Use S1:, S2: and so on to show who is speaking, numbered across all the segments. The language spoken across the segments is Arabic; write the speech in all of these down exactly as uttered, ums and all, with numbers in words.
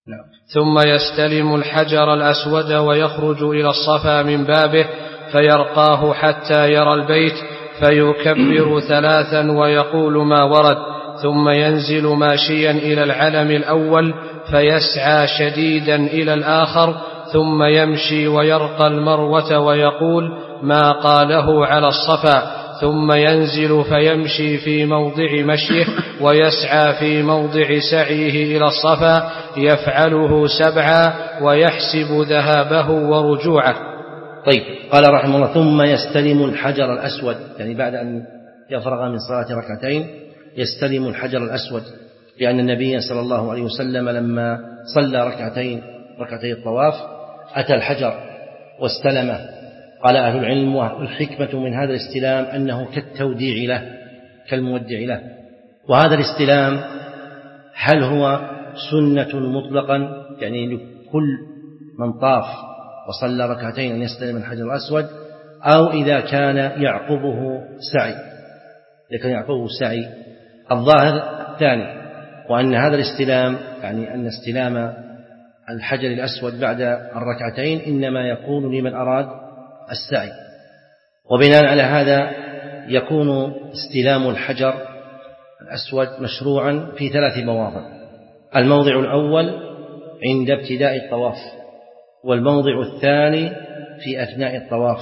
S1: نعم.
S2: ثم يستلم الحجر الأسود ويخرج إلى الصفا من بابه فيرقاه حتى يرى البيت فيكبر ثلاثا ويقول ما ورد، ثم ينزل ماشيا إلى العلم الأول فيسعى شديدا إلى الآخر، ثم يمشي ويرقى المروة ويقول ما قاله على الصفا، ثم ينزل فيمشي في موضع مشيه ويسعى في موضع سعيه إلى الصفا، يفعله سبعا ويحسب ذهابه ورجوعه.
S1: طيب، قال رحمه الله ثم يستلم الحجر الأسود، يعني بعد أن يفرغ من صلاة ركعتين يستلم الحجر الأسود، لأن النبي صلى الله عليه وسلم لما صلى ركعتين ركعتي الطواف أتى الحجر واستلمه. قال أهل العلم والحكمة من هذا الاستلام أنه كالتوديع له كالمودع له. وهذا الاستلام هل هو سنة مطلقا، يعني لكل من طاف وصلى ركعتين أن يستلم الحجر الأسود، أو إذا كان يعقبه سعي إذا كان يعقبه سعي؟ الظاهر الثاني، وأن هذا الاستلام يعني أن استلام الحجر الأسود بعد الركعتين إنما يكون لمن أراد السعي. وبناء على هذا يكون استلام الحجر الأسود مشروعا في ثلاث مواضع: الموضع الأول عند ابتداء الطواف، والموضع الثاني في أثناء الطواف،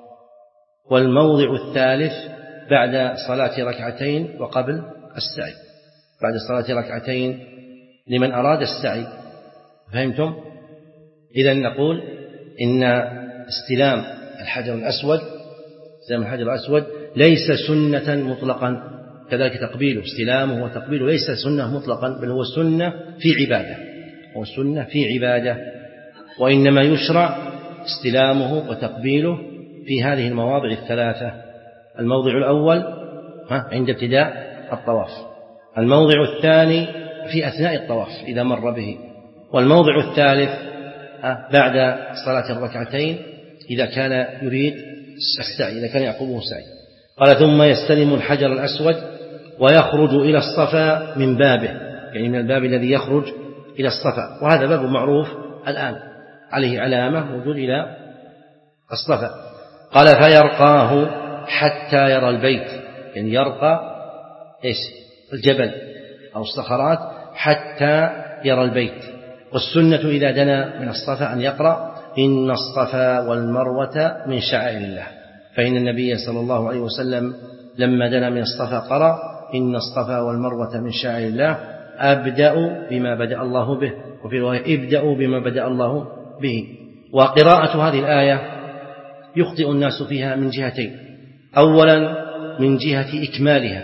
S1: والموضع الثالث بعد صلاة ركعتين وقبل السعي، بعد صلاة ركعتين لمن أراد السعي. فهمتم؟ إذن نقول إن استلام الحجر الأسود استلام الحجر الأسود ليس سنة مطلقا، كذلك تقبيله استلامه وتقبيله ليس سنة مطلقا، بل هو سنة في عبادة هو سنة في عبادة وإنما يشرع استلامه وتقبيله في هذه المواضع الثلاثة: الموضع الأول عند ابتداء الطواف، الموضع الثاني في أثناء الطواف إذا مر به، والموضع الثالث بعد صلاة الركعتين إذا كان يريد السعي، إذا كان يعقبه سعي. قال ثم يستلم الحجر الأسود ويخرج إلى الصفا من بابه، يعني من الباب الذي يخرج إلى الصفا، وهذا باب معروف الآن عليه علامة موجود إلى الصفا. قال فيرقاه حتى يرى البيت، يعني يرقى إيش الجبل أو الصخرات حتى يرى البيت. والسنة إذا دنا من الصفا أن يقرأ إن الصفا والمروة من شعائر الله، فإن النبي صلى الله عليه وسلم لما دنا من الصفا قرأ إن الصفا والمروة من شعائر الله، أبدأوا بما بدأ الله به، وفي رواية ابدأوا بما بدأ الله به. وقراءة هذه الآية يخطئ الناس فيها من جهتين: أولا من جهة إكمالها،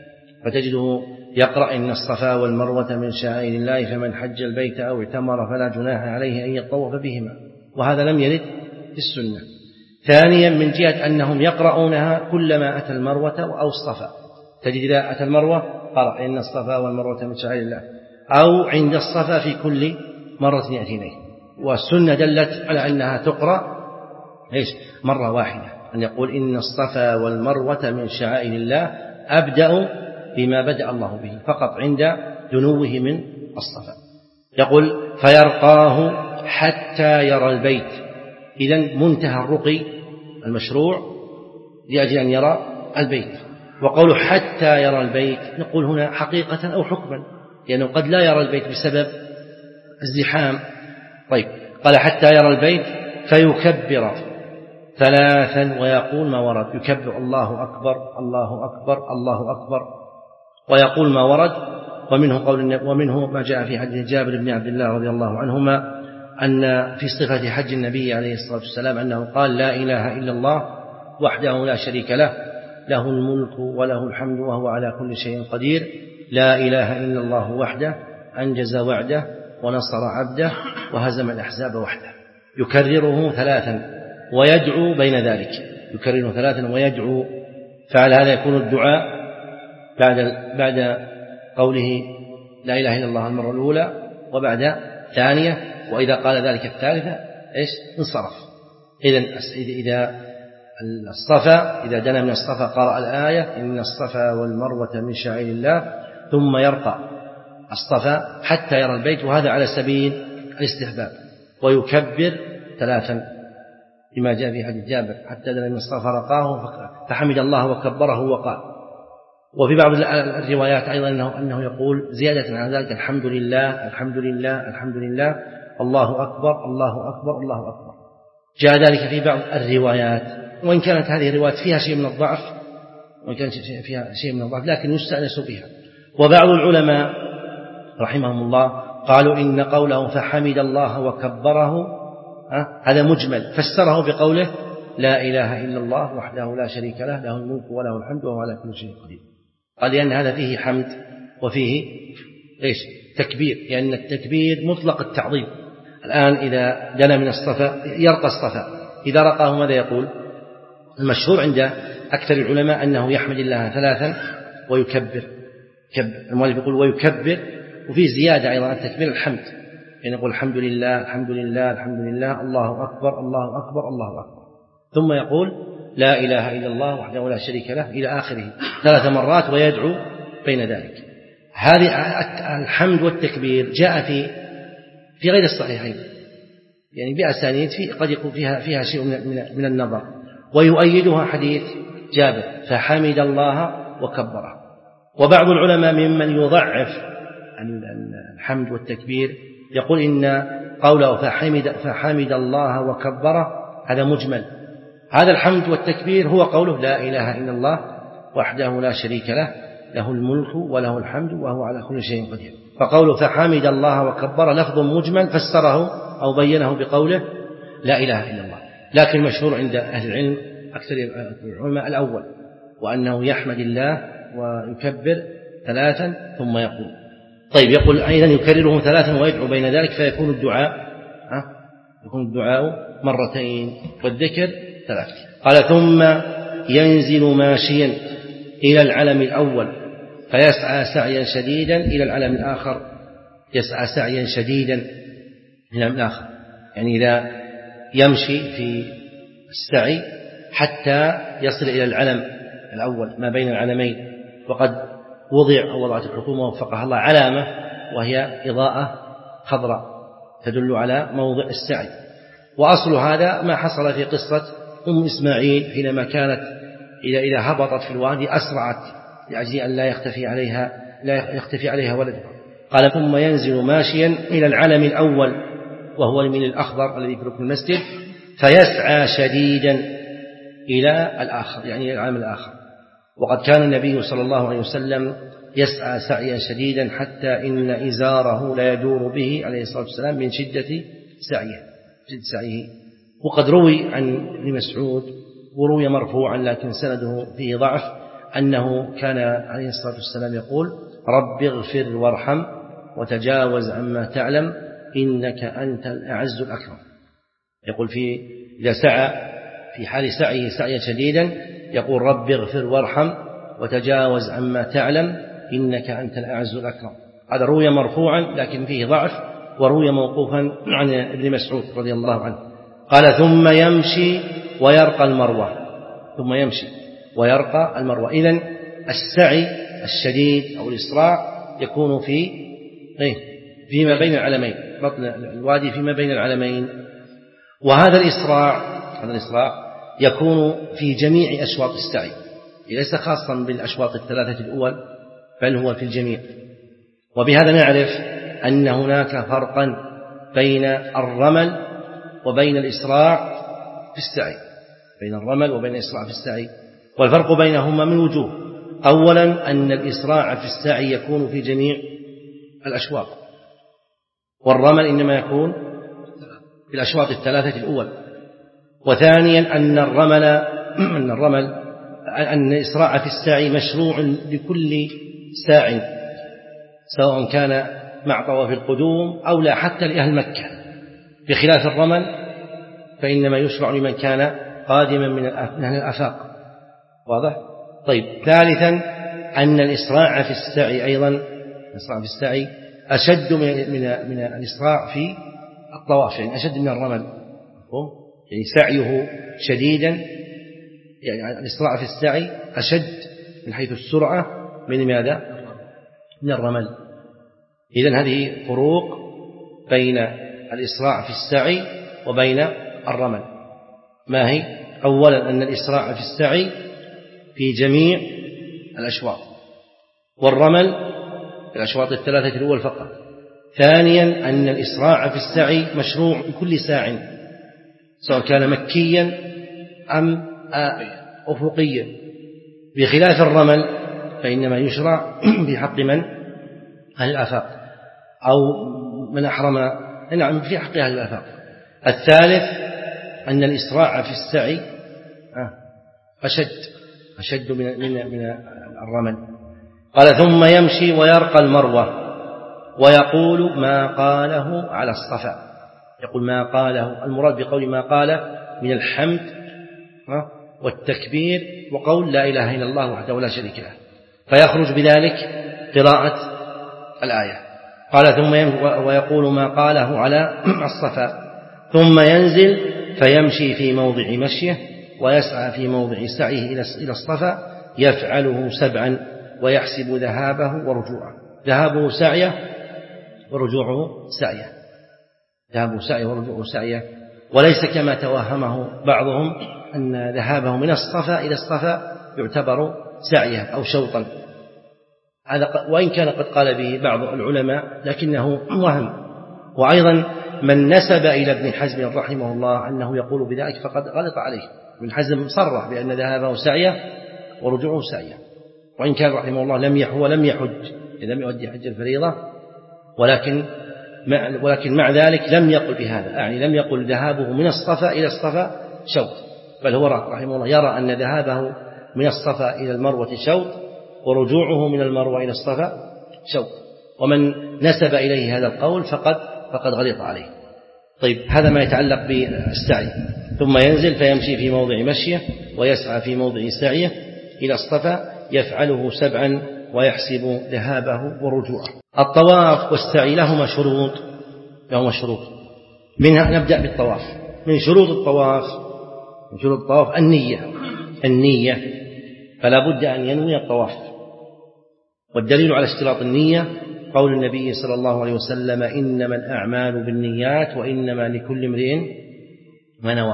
S1: فتجده يقرأ إن الصفا والمروة من شعائر الله فمن حج البيت أو اعتمر فلا جناح عليه أن يطوف بهما، وهذا لم يرد في السنة. ثانيا من جهة أنهم يقرؤونها كلما أتى المروة أو الصفا، تجد إذا أتى المروة قرأ إن الصفا والمروة من شعائر الله، أو عند الصفا في كل مرة يأتي إليه. والسنة دلت على أنها تقرأ إيش مرة واحدة، أن يقول إن الصفا والمروة من شعائر الله، أبدأ بما بدأ الله به فقط عند دنوه من الصفا. يقول فيرقاه حتى يرى البيت، إذن منتهى الرقي المشروع لأجل أن يرى البيت. وقوله حتى يرى البيت نقول هنا حقيقة أو حكما، لأنه قد لا يرى البيت بسبب الزحام. طيب، قال حتى يرى البيت فيكبر ثلاثا ويقول ما ورد، يكبر الله أكبر الله أكبر الله أكبر ويقول ما ورد. ومنه قول ومنه ما جاء في حديث جابر بن عبد الله رضي الله عنهما أن في صفة حج النبي عليه الصلاة والسلام أنه قال لا إله إلا الله وحده لا شريك له، له الملك وله الحمد وهو على كل شيء قدير، لا إله إلا الله وحده أنجز وعده ونصر عبده وهزم الأحزاب وحده. يكرره ثلاثا ويدعو بين ذلك، يكرره ثلاثا ويدعو. فعلى هذا يكون الدعاء بعد بعد قوله لا إله إلا الله المرة الأولى وبعد ثانية، وإذا قال ذلك الثالثة إيش انصرف. إذن إذا الصفا إذا دنا من الصفا قرأ الآية إن الصفا والمروة من شعائر الله، ثم يرقى الصفا حتى يرى البيت، وهذا على سبيل الاستحباب. ويكبر ثلاثا بما جاء في حديث جابر حتى دنا من الصفا فرقاه فحمد الله وكبره وقال. وفي بعض الروايات أيضا أنه, أنه يقول زيادة على ذلك الحمد لله الحمد لله الحمد لله الله أكبر الله أكبر الله أكبر. جاء ذلك في بعض الروايات، وإن كانت هذه الروايات فيها شيء من الضعف وإن كانت فيها شيء من الضعف لكن يستأنس بها. وبعض العلماء رحمهم الله قالوا إن قوله فحمد الله وكبره هذا مجمل، فسره بقوله لا إله إلا الله وحده لا شريك له له الملك وله الحمد وهو على كل شيء قدير. قال لأن هذا فيه حمد وفيه إيش تكبير، لأن يعني التكبير مطلق التعظيم. الآن إذا دنا من الصفا يرقى الصفا، إذا رقاه ماذا يقول؟ المشهور عند أكثر العلماء أنه يحمد الله ثلاثا ويكبر. المؤلف يقول ويكبر، وفيه زيادة أيضا التكبير الحمد، يعني يقول الحمد لله الحمد لله الحمد لله الله أكبر الله أكبر الله أكبر، ثم يقول لا إله إلا الله وحده لا شريك له إلى آخره ثلاث مرات ويدعو بين ذلك. هذه الحمد والتكبير جاء في في غير الصحيحين، يعني بأسانيد في قد يكون فيها فيها شيء من من النظر، ويؤيدها حديث جابر فحمد الله وكبره. وبعض العلماء ممن يضعف الحمد والتكبير يقول إن قوله فحمد فحمد الله وكبره هذا مجمل، هذا الحمد والتكبير هو قوله لا إله إلا الله وحده لا شريك له له الملك وله الحمد وهو على كل شيء قدير. فقوله فحمد الله وكبر لفظ مجمل فسره أو بينه بقوله لا إله إلا الله، لكن مشهور عند أهل العلم أكثر العلماء الأول، وأنه يحمد الله ويكبر ثلاثا ثم يقول. طيب يقول أيضا يكرره ثلاثا ويدعو بين ذلك فيكون الدعاء ها يكون الدعاء مرتين والذكر ثلاث. قال ثم ينزل ماشيا إلى العلم الأول فيسعى سعيا شديدا إلى العلم الآخر، يسعى سعيا شديدا إلى العلم الآخر، يعني إذا يمشي في السعي حتى يصل إلى العلم الأول ما بين العلمين. وقد وضع أو وضعت الحكومة وفقها الله علامة وهي إضاءة خضراء تدل على موضع السعي. وأصل هذا ما حصل في قصة أم إسماعيل حينما كانت إذا إذا هبطت في الوادي أسرعت لأجل أن لا يختفي عليها لا يختفي عليها ولدها. قال ثم ينزل ماشيا إلى العلم الأول وهو الميل الأخضر الذي في ركن المسجد فيسعى شديدا إلى الآخر، يعني إلى العلم الآخر. وقد كان النبي صلى الله عليه وسلم يسعى سعيا شديدا حتى إن إزاره لا يدور به عليه الصلاة والسلام من شدة سعيه شدة سعيه. وقد روي عن ابن مسعود وروي مرفوعا لكن سنده فيه ضعف أنه كان عليه الصلاة والسلام يقول رب اغفر وارحم وتجاوز عما تعلم إنك أنت الأعز الأكرم. يقول في إذا سعى في حال سعيه سعيا شديدا يقول رب اغفر وارحم وتجاوز عما تعلم إنك أنت الأعز الأكرم. هذا روي مرفوعا لكن فيه ضعف، وروي موقوفا عن ابن مسعود رضي الله عنه. قال ثم يمشي ويرقى المروة ثم يمشي ويرقى المروة. إذن السعي الشديد أو الإسراع يكون في فيما بين العلمين، بطن الوادي فيما بين العلمين. وهذا الإسراع هذا الإسراع يكون في جميع أشواط السعي، ليس خاصا بالأشواط الثلاثة الأول بل هو في الجميع. وبهذا نعرف أن هناك فرقا بين الرمل وبين الإسراع في السعي بين الرمل وبين الإسراع في السعي. والفرق بينهما من وجوه. أولا أن الإسراع في السعي يكون في جميع الأشواط، والرمل إنما يكون في الأشواط الثلاثة الأول. وثانيا أن الرمل أن الرمل أن الإسراع في السعي مشروع لكل ساع سواء كان مع طواف القدوم أو لا، حتى لأهل مكة، بخلاف الرمل فإنما يشرع لمن كان قادما من الآفاق. واضح؟ طيب. ثالثا أن الإسراع في السعي أيضا الإسراع في السعي أشد من من من الإسراع في الطواف، يعني أشد من الرمل، يعني سعيه شديدا، يعني الإسراع في السعي أشد من حيث السرعة من ماذا؟ من الرمل. إذن هذه فروق بين الإسراع في السعي وبين الرمل. ما هي؟ أولا أن الإسراع في السعي في جميع الأشواط، والرمل في الأشواط الثلاثة الأول فقط. ثانيا أن الإسراع في السعي مشروع بكل ساع، سواء كان مكيا أم أفقيا، بخلاف الرمل فإنما يشرع في حق من أهل الآفاق أو من أحرم، نعم في حق أهل الآفاق. الثالث أن الإسراع في السعي أشد أشد من من من الرمل. قال ثم يمشي ويرقى المروة ويقول ما قاله على الصفا. يقول ما قاله، المراد بقول ما قاله من الحمد والتكبير وقول لا إله إلا الله وحده لا شريك له، فيخرج بذلك قراءة الآية. قال ثم ويقول ما قاله على الصفا، ثم ينزل فيمشي في موضع مشيه ويسعى في موضع سعيه إلى الصفا، يفعله سبعا ويحسب ذهابه ورجوعه. ذهابه سعيه ورجوعه سعيه، ذهابه سعيه ورجوعه سعيه، وليس كما توهمه بعضهم أن ذهابه من الصفا إلى الصفا يعتبر سعيه أو شوطا، هذا وإن كان قد قال به بعض العلماء لكنه وهم. وأيضا من نسب إلى ابن حزم رحمه الله أنه يقول بذلك فقد غلط عليه. ابن حزم صرح بأن ذهابه سعيه ورجوعه سعيه، وإن كان رحمه الله لم يحج ولم يحج لم يؤدي حج الفريضة، ولكن مع ولكن مع ذلك لم يقل بهذا، يعني لم يقل ذهابه من الصفا إلى الصفا شوط، بل هو رحمه الله يرى أن ذهابه من الصفا إلى المروة شوط ورجوعه من المروة إلى الصفا شوط. ومن نسب إليه هذا القول فقد فقد غلط عليه. طيب هذا ما يتعلق بالسعي. ثم ينزل فيمشي في موضع مشيه ويسعى في موضع سعيه إلى الصفا، يفعله سبعا ويحسب ذهابه ورجوعه. الطواف والسعي لهما شروط لهما شروط منها نبدأ بالطواف. من شروط الطواف من شروط الطواف النية النية فلا بد أن ينوي الطواف. والدليل على اشتراط النية قول النبي صلى الله عليه وسلم إنما الأعمال بالنيات وإنما لكل امرئ ما نوى،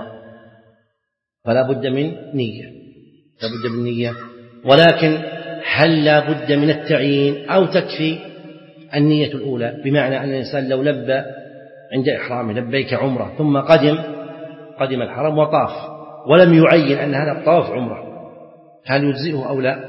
S1: فلا بد من نية لا بد من نية. ولكن هل لا بد من التعيين أو تكفي النية الأولى؟ بمعنى أن الإنسان لو لبى عند إحرامه لبيك عمره ثم قدم قدم الحرم وطاف ولم يعين أن هذا الطواف عمره، هل يجزئه أو لا؟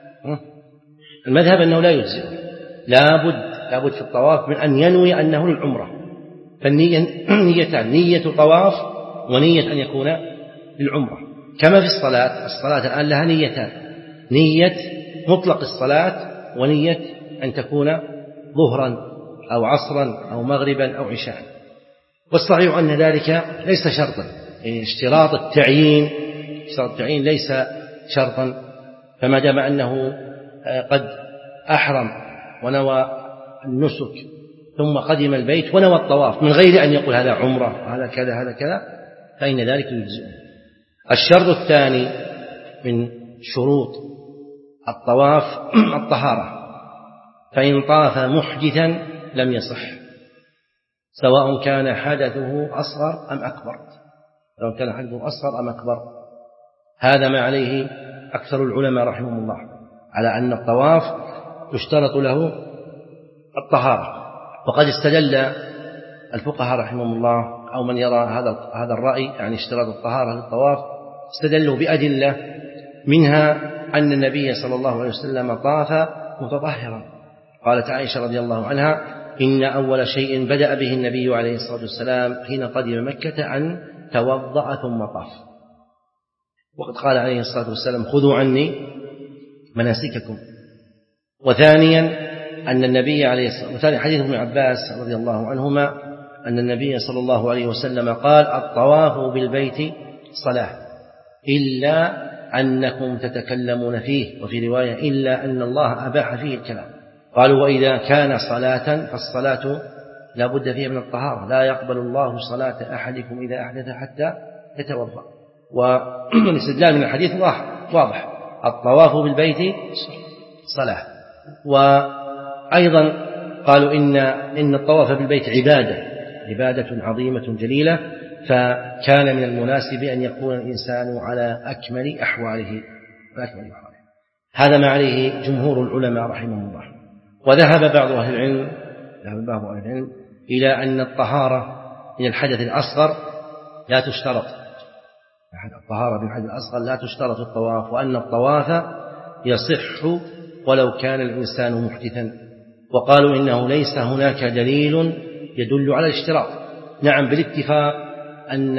S1: المذهب أنه لا يجزئه، لابد لابد في الطواف من أن ينوي أنه للعمرة. فالنية نيتان، نية طواف ونية أن يكون للعمرة. كما في الصلاة، الصلاة الآن لها نيتان، نية مطلق الصلاة ونية أن تكون ظهرا أو عصرا أو مغربا أو عشاء. والصحيح أن ذلك ليس شرطا، يعني اشتراط التعيين اشتراط التعيين ليس شرطا. فما دام أنه قد أحرم ونوى النسك ثم قدم البيت ونوى الطواف من غير أن يقول هذا عمرة هذا كذا هذا كذا فإن ذلك يجزئه. الشرط الثاني من شروط الطواف الطهارة، فإن طاف محدثا لم يصح، سواء كان حدثه أصغر أم أكبر سواء كان حدثه أصغر أم أكبر. هذا ما عليه أكثر العلماء رحمهم الله، على أن الطواف يشترط له الطهارة. وقد استدل الفقهاء رحمهم الله أو من يرى هذا هذا الرأي، يعني اشتراط الطهارة للطواف، استدلوا بأدلة منها أن النبي صلى الله عليه وسلم طاف متطهرا. قالت عائشة رضي الله عنها إن أول شيء بدأ به النبي عليه الصلاة والسلام حين قدم مكة أن توضأ ثم طاف. وقد قال عليه الصلاة والسلام خذوا عني مناسككم. وثانيا أن النبي عليه الصلاة والسلام حديث ابن عباس رضي الله عنهما أن النبي صلى الله عليه وسلم قال الطواف بالبيت صلاة إلا أنكم تتكلمون فيه، وفي رواية إلا أن الله أباح فيه الكلام. قالوا وإذا كان صلاة فالصلاة لا بد فيها من الطهارة، لا يقبل الله صلاة أحدكم إذا أحدث حتى يتوضأ. والاستدلال من الحديث واضح، الطواف بالبيت صلاة. وأيضا قالوا إن إن الطواف بالبيت عبادة عبادة عظيمة جليلة، فكان من المناسب أن يكون الإنسان على أكمل أحواله أكمل أحواله. هذا ما عليه جمهور العلماء رحمهم الله. وذهب بعض أهل العلم ذهب بعض أهل العلم إلى أن الطهارة من الحدث الأصغر لا تشترط، الطهارة من الحدث الأصغر لا تشترط الطواف، وأن الطواف يصح ولو كان الإنسان محدثا. وقالوا إنه ليس هناك دليل يدل على الاشتراط. نعم بالاتفاق أن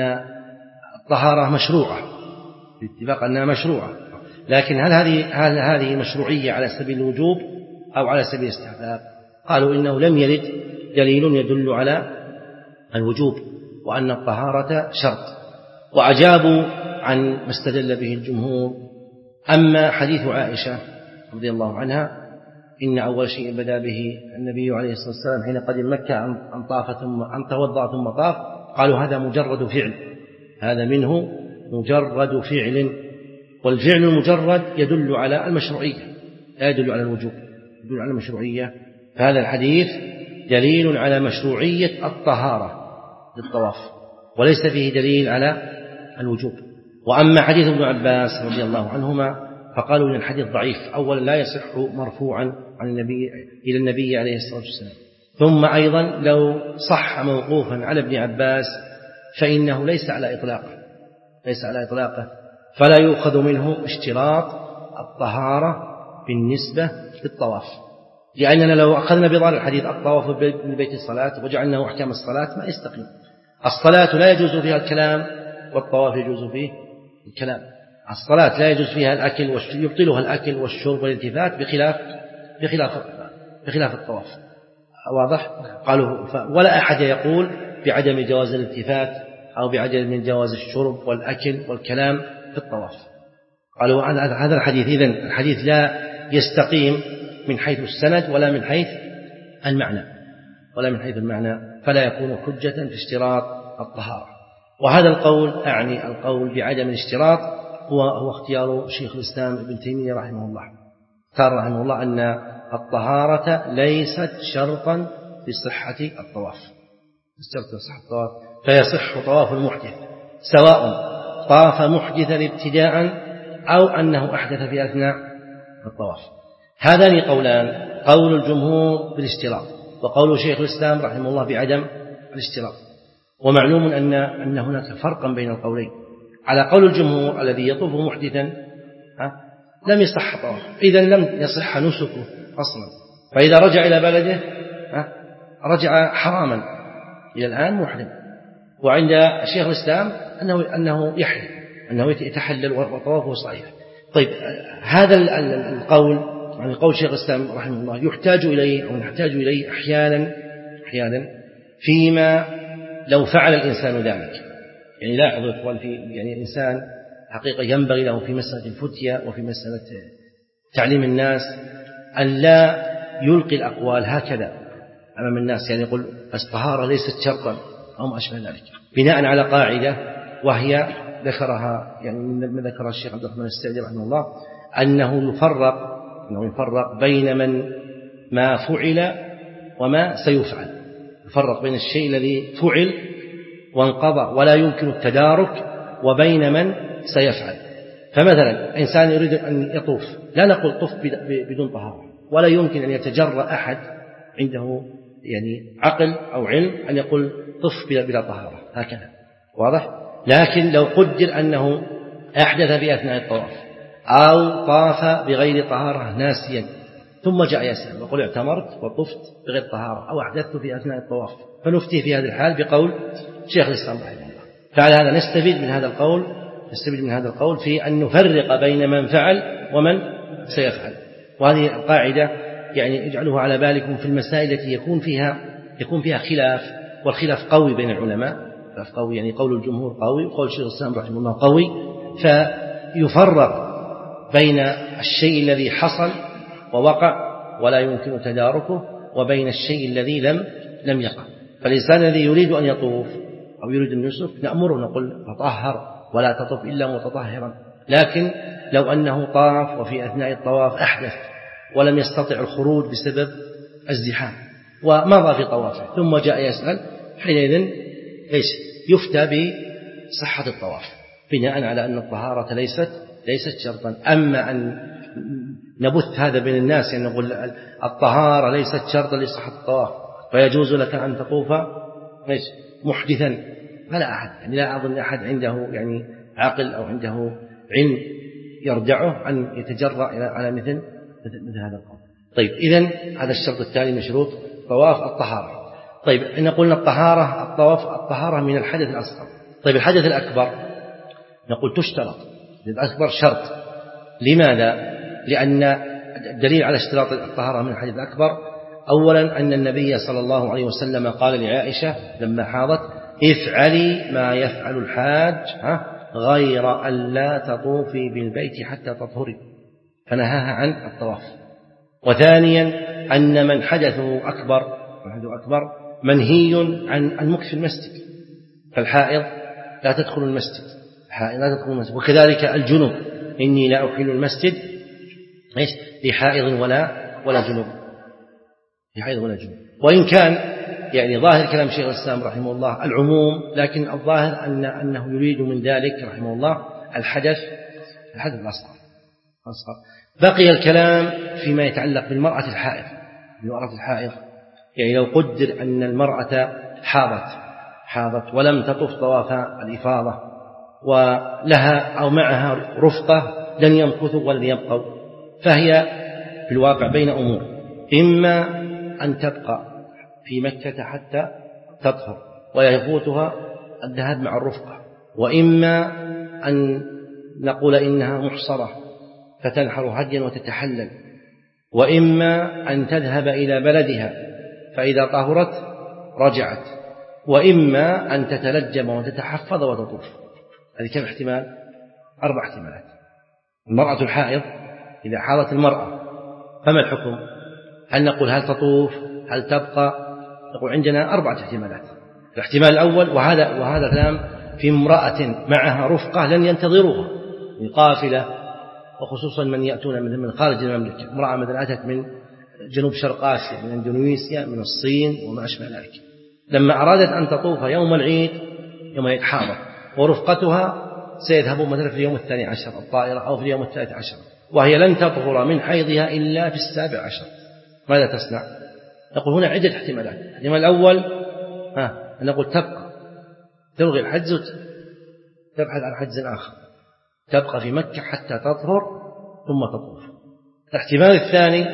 S1: الطهارة مشروعة، بالاتفاق أنها مشروعة، لكن هل هذه هل هذه مشروعية على سبيل الوجوب أو على سبيل الاستحباب؟ قالوا إنه لم يرد دليل يدل على الوجوب وأن الطهارة شرط، وأجابوا عن ما استدل به الجمهور. أما حديث عائشة رضي الله عنها إن أول شيء بدأ به النبي عليه الصلاة والسلام حين قدم مكة أن طاف ثم أن توضأ ثم طاف، قالوا هذا مجرد فعل، هذا منه مجرد فعل، والفعل المجرد يدل على المشروعية لا يدل على الوجوب، يدل على المشروعية. فهذا الحديث دليل على مشروعية الطهارة للطواف وليس فيه دليل على الوجوب. وأما حديث ابن عباس رضي الله عنهما فقالوا إن الحديث ضعيف، أولا لا يصح مرفوعا عن النبي إلى النبي عليه الصلاة والسلام، ثم أيضا لو صح موقوفا على ابن عباس فإنه ليس على إطلاقه ليس على إطلاقه فلا يؤخذ منه اشتراط الطهارة بالنسبة للطواف، لأننا لو أخذنا بظاهر الحديث الطواف بالبيت الصلاة وجعلناه أحكام الصلاة ما يستقيم. الصلاة لا يجوز فيها الكلام والطواف يجوز فيه الكلام. الصلاة لا يجوز فيها الأكل والشرب، يبطلها الأكل والشرب والالتفات بخلاف بخلاف بخلاف الطواف. واضح؟ قالوا ف... ولا أحد يقول بعدم جواز الالتفات أو بعدم جواز الشرب والأكل والكلام في الطواف. قالوا هذا الحديث إذن الحديث لا يستقيم من حيث السند ولا من حيث المعنى ولا من حيث المعنى فلا يكون حجة في اشتراط الطهارة. وهذا القول أعني القول بعدم الاشتراط هو هو اختيار شيخ الإسلام ابن تيمية رحمه الله. اختار رحمه الله أن الطهارة ليست شرطا لصحة الطواف، صحة الطواف فيصح طواف المحدث سواء طاف محدثا ابتداء أو أنه أحدث في أثناء الطواف. هذان قولان، قول الجمهور بالاشتراط وقول شيخ الإسلام رحمه الله بعدم الاشتراط. ومعلوم أن أن هناك فرقا بين القولين. على قول الجمهور الذي يطوف محدثا لم يصح طواف، إذا لم يصح نسكه أصلا، فإذا رجع إلى بلده رجع حراما إلى الآن محرم. وعند شيخ الإسلام أنه أنه يحل أنه يتحلل وطوافه صحيح. طيب هذا القول يعني قول شيخ الإسلام رحمه الله يحتاج إليه أو نحتاج إليه أحيانا أحيانا فيما لو فعل الإنسان ذلك. يعني لاحظوا إخوان في يعني الإنسان حقيقة ينبغي له في مسألة الفتية وفي مسألة تعليم الناس أن لا يلقي الأقوال هكذا أمام الناس، يعني يقول الطهارة ليست شرطا أو ما أشبه ذلك، بناء على قاعدة وهي ذكرها يعني من ذكر الشيخ عبد الرحمن السعدي رحمه الله أنه يفرق أنه يفرق بين من ما فعل وما سيفعل، يفرق بين الشيء الذي فعل وانقضى ولا يمكن التدارك وبين من سيفعل. فمثلا إنسان يريد أن يطوف، لا نقول طف بدون طهارة، ولا يمكن أن يتجرأ أحد عنده يعني عقل أو علم أن يقول طف بلا طهارة هكذا، واضح؟ لكن لو قدر أنه أحدث في أثناء الطواف أو طاف بغير طهارة ناسيا ثم جاء يسأل وقل اعتمرت وطفت بغير طهارة أو أحدثت في أثناء الطواف، فنفتي في هذا الحال بقول شيخ الإسلام رحمه الله. فعلى هذا نستفيد من هذا القول نستفيد من هذا القول في أن نفرق بين من فعل ومن سيفعل. وهذه القاعدة يعني اجعلوها على بالكم في المسائل التي يكون فيها يكون فيها خلاف، والخلاف قوي بين العلماء، خلاف قوي يعني قول الجمهور قوي وقول شيخ الإسلام رحمه الله قوي، فيفرق بين الشيء الذي حصل ووقع ولا يمكن تداركه وبين الشيء الذي لم لم يقع. فالإنسان الذي يريد أن يطوف أو يريد النسك نأمره نقول تطهر ولا تطوف إلا متطهرا. لكن لو أنه طاف وفي أثناء الطواف أحدث ولم يستطع الخروج بسبب الزحام ومضى في طوافه ثم جاء يسأل، حينئذ إيش يفتى بصحة الطواف بناء على أن الطهارة ليست ليست شرطا. أما أن نبث هذا بين الناس أن يعني نقول الطهارة ليست شرطا لصحة الطواف فيجوز لك أن تطوف إيش محدثا، فلا أحد يعني لا أظن أحد عنده يعني عقل أو عنده علم يرجعه أن يتجرأ على مثل مثل هذا القول. طيب إذن هذا الشرط التالي من شروط طواف الطهارة. طيب إن قلنا الطهارة الطواف الطهارة من الحدث الأصغر. طيب الحدث الأكبر نقول تشترط، الأكبر شرط. لماذا؟ لأن الدليل على اشتراط الطهارة من الحدث الأكبر أولا أن النبي صلى الله عليه وسلم قال لعائشة لما حاضت افعلي ما يفعل الحاج غير أن لا تطوفي بالبيت حتى تطهري، فنهاها عن الطواف. وثانيا أن من حدثه أكبر أكبر منهي عن المكث في المسجد، فالحائض لا تدخل المسجد، الحائض لا تدخل المسجد. وكذلك الجنوب، إني لا أحل المسجد إيش لحائض ولا ولا جنوب، لحائض ولا جنوب. وإن كان يعني ظاهر كلام شيخ الإسلام رحمه الله العموم، لكن الظاهر أن أنه يريد من ذلك رحمه الله الحدث الحدث الأصغر. بقي الكلام فيما يتعلق بالمرأة الحائض. المرأة الحائض يعني لو قدر أن المرأة حاضت حاضت ولم تطف طواف الإفاضة ولها أو معها رفقة لن يمكثوا ولن يبقوا، فهي في الواقع بين أمور: إما أن تبقى في مكة حتى تطهر ويفوتها الذهاب مع الرفقة، وإما أن نقول إنها محصرة فتنحر هديا وتتحلل، وإما أن تذهب إلى بلدها فإذا طهرت رجعت، وإما أن تتلجم وتتحفظ وتطوف. هذه كم احتمال؟ أربع احتمالات. المرأة الحائض إذا حاضت المرأة فما الحكم؟ هل نقول هل تطوف هل تبقى؟ نقول عندنا أربعة احتمالات. الاحتمال الأول، وهذا وهذا كلام في امرأة معها رفقة لن ينتظروها من قافلة، وخصوصا من يأتون من خارج المملكة، امرأة مثلا أتت من جنوب شرق آسيا من اندونيسيا من الصين وما أشبه ذلك، لما أرادت أن تطوف يوم العيد يوم العيد حاضر ورفقتها سيذهبوا مثلا في اليوم الثاني عشر الطائرة أو في اليوم الثالث عشر، وهي لن تطهر من حيضها إلا في السابع عشر، ماذا تصنع؟ نقول هنا عدة احتمالات. الاحتمال الأول ها نقول تبقى تلغي الحجز وتبحث عن حجز آخر، تبقى في مكة حتى تطهر ثم تطوف. الاحتمال الثاني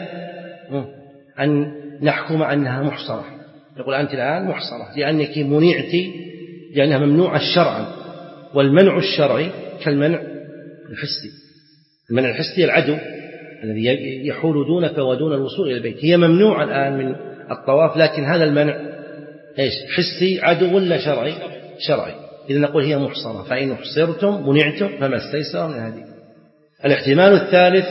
S1: أن نحكم أنها محصرة، نقول أنت الآن محصرة لأنك منعتي، لأنها ممنوعة شرعا، والمنع الشرعي كالمنع الحسي. المنع الحسي العدو الذي يحول دونك ودون الوصول إلى البيت، هي ممنوعة الآن من الطواف، لكن هذا المنع إيش حسي عدو ولا شرعي؟ شرعي. إذا نقول هي محصرة، فإن حصرتم منعتم فما استيسر من هذه. الاحتمال الثالث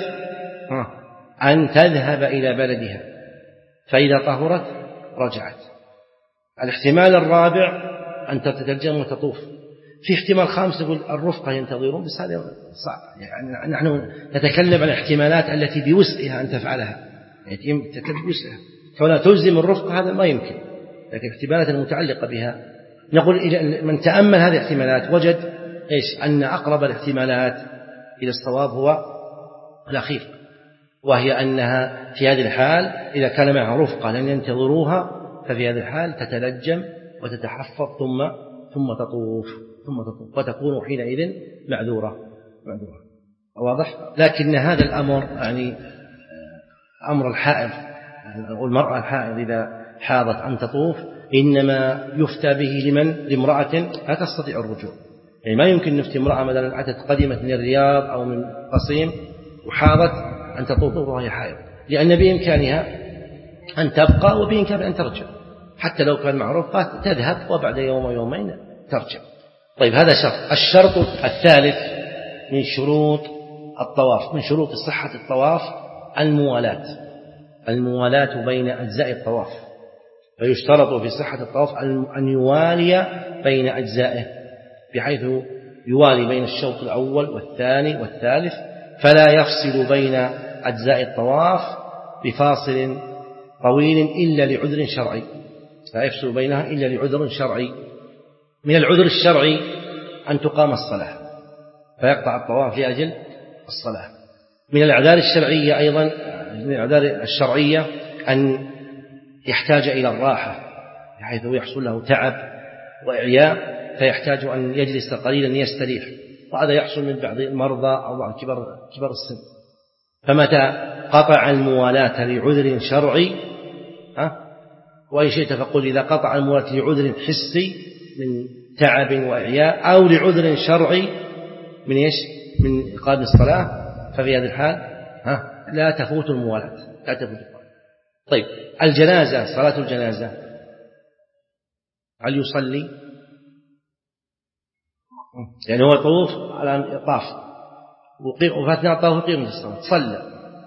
S1: أن تذهب إلى بلدها فإذا طهرت رجعت. الاحتمال الرابع أن تتلجم وتطوف. في احتمال خامس يقول الرفقة ينتظرون، بس هذا صعب، يعني نحن نتكلم عن الاحتمالات التي بوسعها أن تفعلها، يعني بوسعها فلا تلزم الرفقة، هذا ما يمكن، لكن الاحتمالات المتعلقة بها نقول من تأمل هذه الاحتمالات وجد إيش أن أقرب الاحتمالات إلى الصواب هو الأخير، وهي أنها في هذه الحال إذا كان معها رفقة لن ينتظروها ففي هذه الحال تتلجم وتتحفظ ثم ثم تطوف ثم تطوف وتكون حينئذ معذورة معذورة واضح. لكن هذا الأمر يعني أمر الحائض، والمرأة الحائض إذا حاضت أن تطوف إنما يفتى به لمن لامرأة لا تستطيع الرجوع، يعني ما يمكن نفتي امرأة مثلا أتت قدمت من الرياض أو من قصيم وحاضت أن تطوف وهي حائض، لأن بإمكانها أن تبقى وبإمكانها أن ترجع، حتى لو كان معروفة تذهب وبعد يوم ويومين ترجع. طيب هذا شرط. الشرط الثالث من شروط الطواف، من شروط صحة الطواف الموالاة، الموالاة بين أجزاء الطواف، فيشترط في صحة الطواف أن يوالي بين أجزائه، بحيث يوالي بين الشوط الأول والثاني والثالث، فلا يفصل بين أجزاء الطواف بفاصل طويل إلا لعذر شرعي، لا يفصل بينها إلا لعذر شرعي. من العذر الشرعي أن تقام الصلاة فيقطع الطواف لأجل الصلاة. من الأعذار الشرعية أيضا من الأعذار الشرعية أن يحتاج إلى الراحة بحيث يحصل له تعب وإعياء فيحتاج أن يجلس قليلا يستريح، وهذا يحصل من بعض المرضى أو بعض كبار كبار السن. فمتى قطع الموالاة لعذر شرعي ها وإن شئت فقل إذا قطع الموالاة لعذر حسي من تعب وإعياء أو لعذر شرعي من إيش من إقام الصلاة ففي هذه الحال ها لا تفوت الموالاة لا تفوت الموالاة. طيب الجنازة، صلاة الجنازة هل يصلي؟ يعني هو طوف على طاف وفاتنا الطواف قيمة الصلاة صلى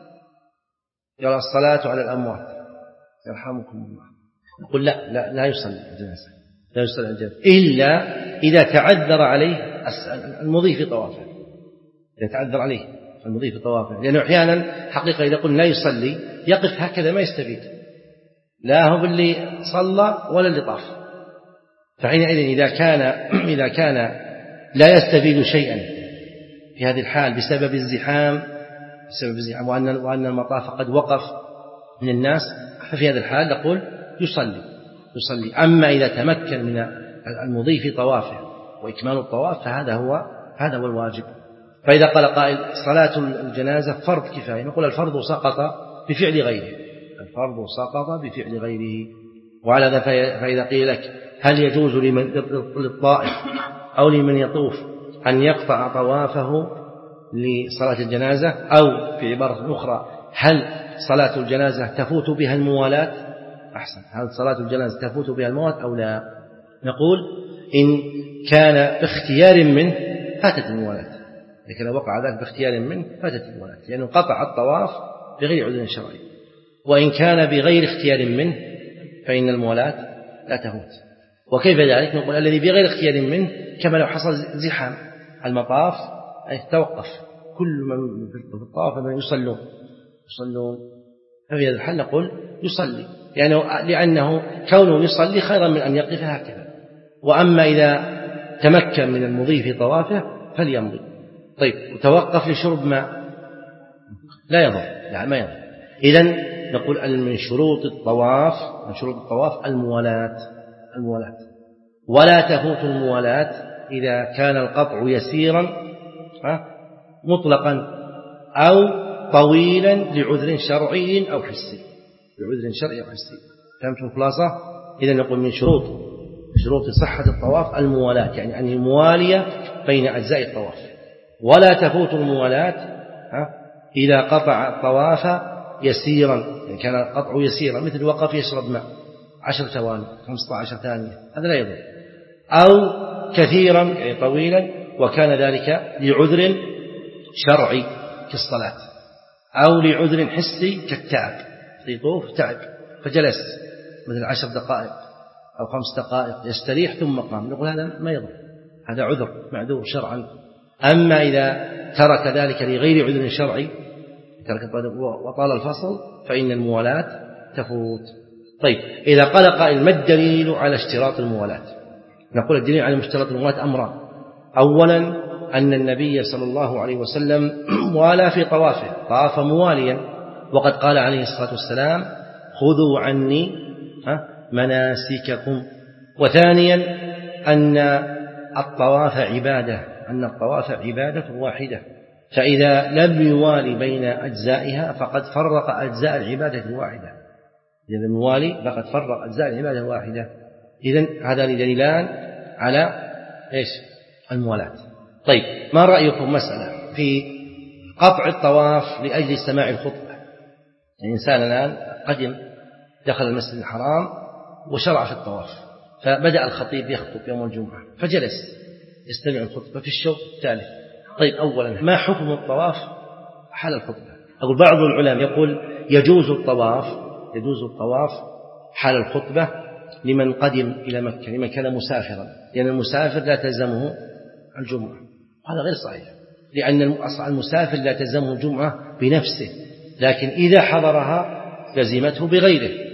S1: يرى الصلاة على الأموات يرحمكم الله، يقول لا لا لا يصلي الجنازة لا يصلي الجنازة إلا إذا تعذر عليه المضي في طوافه، إذا تعذر عليه المضي في طوافه، لأنه أحيانا حقيقة إذا قلنا لا يصلي يقف هكذا ما يستفيد، لا هو اللي صلى ولا اللي طاف. فحينئذ إذا كان إذا كان لا يستفيد شيئا في هذه الحال بسبب الزحام بسبب الزحام وأن وأن المطاف قد وقف من الناس، ففي هذا الحال نقول يصلي يصلي. أما إذا تمكن من المضي في طوافه وإكمال الطواف فهذا هو هذا هو الواجب. فإذا قال قائل صلاة الجنازة فرض كفاية، نقول الفرض سقط بفعل غيره، الفرض سقط بفعل غيره. وعلى ذا فإذا قيل لك هل يجوز لمن للطائف أو لمن يطوف أن يقطع طوافه لصلاة الجنازة، أو في عبارة أخرى هل صلاة الجنازة تفوت بها الموالاة؟ أحسن، هل صلاة الجنازة تفوت بها الموالاة أو لا؟ نقول إن كان باختيار منه فاتت الموالاة، لكن لو وقع ذلك باختيار منه فاتت الموالاة، لأنه قطع الطواف بغير عذر شرعي. وإن كان بغير اختيار منه فإن الموالاة لا تفوت. وكيف ذلك؟ نقول الذي بغير اختيار منه كما لو حصل زحام المطاف أي توقف كل من في الطواف من يصلون يصلون ففي هذا الحال نقول يصلي، يعني لأنه كونه يصلي خيرا من أن يقف هكذا. وأما إذا تمكن من المضي في طوافه فليمضي. طيب وتوقف لشرب ماء لا يضر، لا ما يضر. إذن نقول من شروط الطواف من شروط الطواف الموالاة الموالاة ولا تفوت الموالاة إذا كان القطع يسيرا مطلقا أو طويلا لعذر شرعي أو حسي لعذر شرعي أو حسي. فهمتم الخلاصة؟ إذن نقول من شروط شروط صحة الطواف الموالاة، يعني أن يموالي بين أجزاء الطواف. ولا تفوت الموالاة إذا قطع الطواف يسيرا، يعني كان القطع يسيرا مثل وقف يشرب ماء عشر ثواني خمسة عشر ثانية هذا لا يضر، أو كثيرا يعني طويلا وكان ذلك لعذر شرعي كالصلاة، أو لعذر حسي كالتعب يطوف تعب فجلس مثل عشر دقائق أو خمس دقائق يستريح ثم قام، نقول هذا ما يضر، هذا عذر معذور شرعا. أما إذا ترك ذلك لغير عذر شرعي وطال الفصل فإن الموالاة تفوت. طيب إذا قال قائل ما الدليل على اشتراط الموالاة؟ نقول الدليل على اشتراط الموالاة أمران. أولا أن النبي صلى الله عليه وسلم موالى في طوافه، طاف مواليا، وقد قال عليه الصلاة والسلام خذوا عني مناسككم. وثانيا أن الطواف عبادة أن الطواف عبادة واحدة، فإذا لم يوالي بين أجزائها فقد فرق أجزاء العبادة الواحدة، إذا لم يوالي فقد فرق أجزاء العبادة الواحدة. إذن هذا دليلان على إيش؟ الموالاة. طيب ما رأيكم مسألة في قطع الطواف لأجل سماع الخطبة؟ الإنسان الآن قدم دخل المسجد الحرام وشرع في الطواف، فبدأ الخطيب يخطب يوم الجمعة فجلس يستمع الخطبة في الشوط الثالث. طيب أولا ما حكم الطواف حال الخطبة؟ أقول بعض العلماء يقول يجوز الطواف يجوز الطواف حال الخطبة لمن قدم إلى مكة، لمن كان مسافرا، لأن المسافر لا تلزمه الجمعة، هذا غير صحيح، لأن المسافر لا تلزمه الجمعة بنفسه، لكن إذا حضرها لزمته بغيره.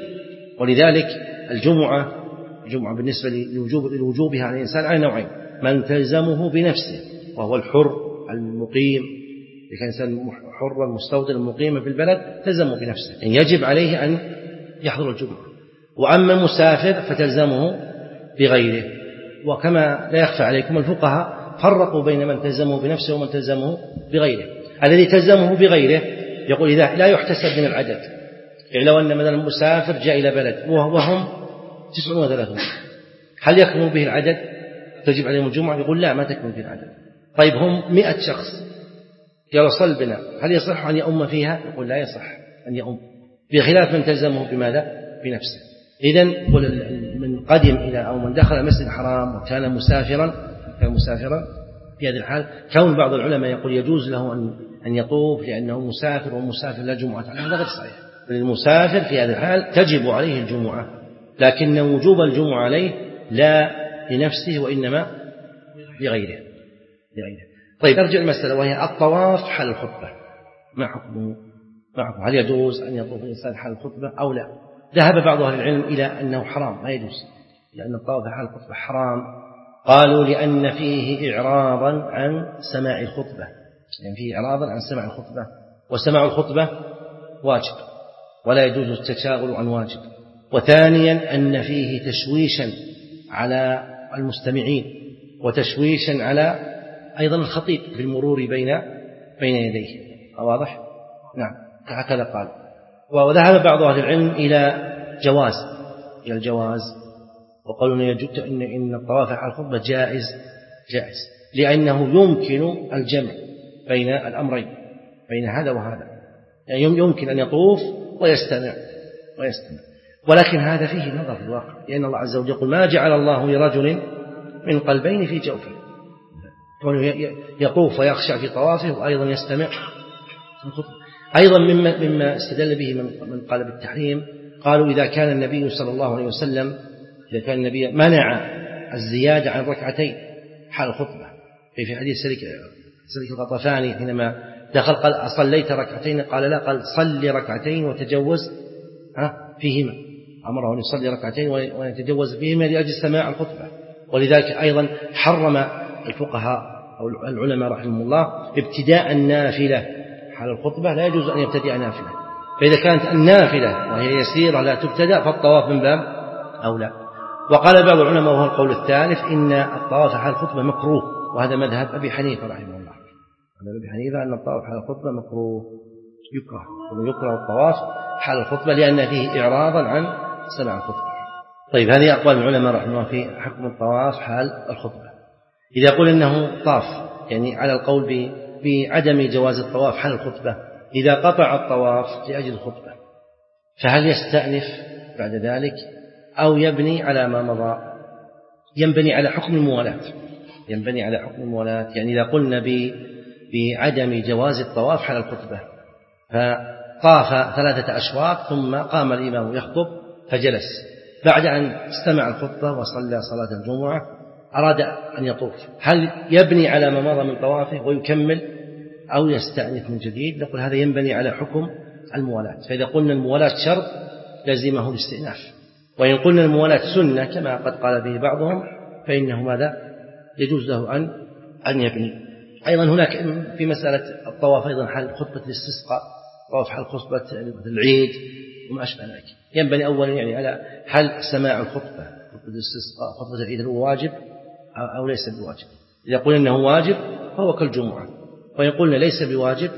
S1: ولذلك الجمعة الجمعة بالنسبة لوجوب لوجوبها على الإنسان على نوعين: من تلزمه بنفسه وهو الحر المقيم، إذا كان إنسان حر المستوطن المقيم في البلد تلزمه بنفسه يعني يجب عليه أن يحضر الجمعة. وأما المسافر فتلزمه بغيره. وكما لا يخفى عليكم الفقهاء فرقوا بين من تلزمه بنفسه ومن تلزمه بغيره. الذي تلزمه بغيره يقول إذا لا يحتسب من العدد، يعني لو أن مثلا مسافر جاء إلى بلد وهم تسعون وثلاثون، هل يكمل به العدد تجب عليهم الجمعة؟ يقول لا، ما تكمل به العدد. طيب هم مئة شخص يلا صل بنا، هل يصح أن يؤم فيها؟ يقول لا يصح أن يؤم، بخلاف من تلزمه بماذا؟ بنفسه. إذن من قدم إلى أو من دخل المسجد الحرام وكان مسافرا كان مسافرا في هذه الحال، كون بعض العلماء يقول يجوز له أن أن يطوف لأنه مسافر ومسافر لا جمعة، هذا غير صحيح. المسافر في هذه الحال تجب عليه الجمعة، لكن وجوب الجمعة عليه لا لنفسه وإنما لغيره لغيره. طيب نرجع المسألة وهي الطواف حال الخطبة، ما حكمه؟ ما حكمه؟ هل يجوز أن يطوف الإنسان حال الخطبة أو لا؟ ذهب بعض أهل العلم إلى أنه حرام، ما يجوز، لأن الطواف حال الخطبة حرام. قالوا لأن فيه إعراضا عن سماع الخطبة، يعني فيه إعراضا عن سماع الخطبة، وسماع الخطبة واجب ولا يجوز التشاغل عن واجب. وثانيا أن فيه تشويشا على المستمعين وتشويشا على أيضا الخطيب بالمرور بين بين يديه. واضح؟ نعم، هكذا قال. وذهب بعض أهل العلم إلى جواز إلى الجواز وقالوا إن إن الطواف على الخطبة جائز جائز لأنه يمكن الجمع بين الأمرين، بين هذا وهذا، يعني يمكن أن يطوف ويستمع ويستمع ولكن هذا فيه نظر في الواقع، لأن الله عز وجل يقول: ما جعل الله لرجل من قلبين في جوفه، يطوف ويخشع في طوافه وأيضا يستمع. أيضا مما مما استدل به من قال بالتحريم، قالوا إذا كان النبي صلى الله عليه وسلم إذا كان النبي منع الزيادة عن ركعتين حال الخطبة، في حديث سلك الغطفاني حينما دخل قال: أصليت ركعتين؟ قال لا، قال: صل ركعتين وتجوز فيهما، أمره أن يصلي ركعتين ويتجوز فيهما لأجل سماع الخطبة. ولذلك أيضا حرم الفقهاء أو العلماء رحمهم الله ابتداء النافلة حال الخطبة، لا يجوز أن يبتدئ نافلة، فإذا كانت النافلة وهي يسيرة لا تبتدأ فالطواف من باب أولى. وقال بعض العلماء وهو القول الثالث إن الطواف حال الخطبة مكروه، وهذا مذهب أبي حنيفة رحمه الله. مذهب أبي حنيفة أن الطواف حال الخطبة مكروه، يكره ويكره الطواف حال الخطبة لأن فيه إعراضا عن سماع الخطبة. طيب هذه أقوال العلماء رحمه الله في حكم الطواف حال الخطبة. إذا قلنا أنه طاف يعني على القول بعدم جواز الطواف حال الخطبة، إذا قطع الطواف لأجل الخطبة فهل يستأنف بعد ذلك أو يبني على ما مضى؟ ينبني على حكم الموالاة، ينبني على حكم الموالاة. يعني إذا قلنا بعدم جواز الطواف حال الخطبة فطاف ثلاثة أشواط ثم قام الإمام يخطب فجلس، بعد أن استمع الخطبة وصلى صلاة الجمعة أراد أن يطوف، هل يبني على ما مضى من طوافه ويكمل أو يستأنف من جديد؟ نقول هذا ينبني على حكم الموالاة. فإذا قلنا الموالاة شرط لازمه الاستئناف، وإن قلنا الموالاة سنة كما قد قال به بعضهم فإنه ماذا؟ يجوز له أن أن يبني. أيضا هناك في مسألة الطواف أيضا حال خطبة الاستسقاء، طواف حال خطبة العيد وما أشبه ذلك، ينبني أولا يعني على هل سماع الخطبة خطبة الاستسقاء خطبة العيد هو واجب أو ليس بواجب. إذا قلنا أنه واجب فهو كالجمعة، وإن قلنا ليس بواجب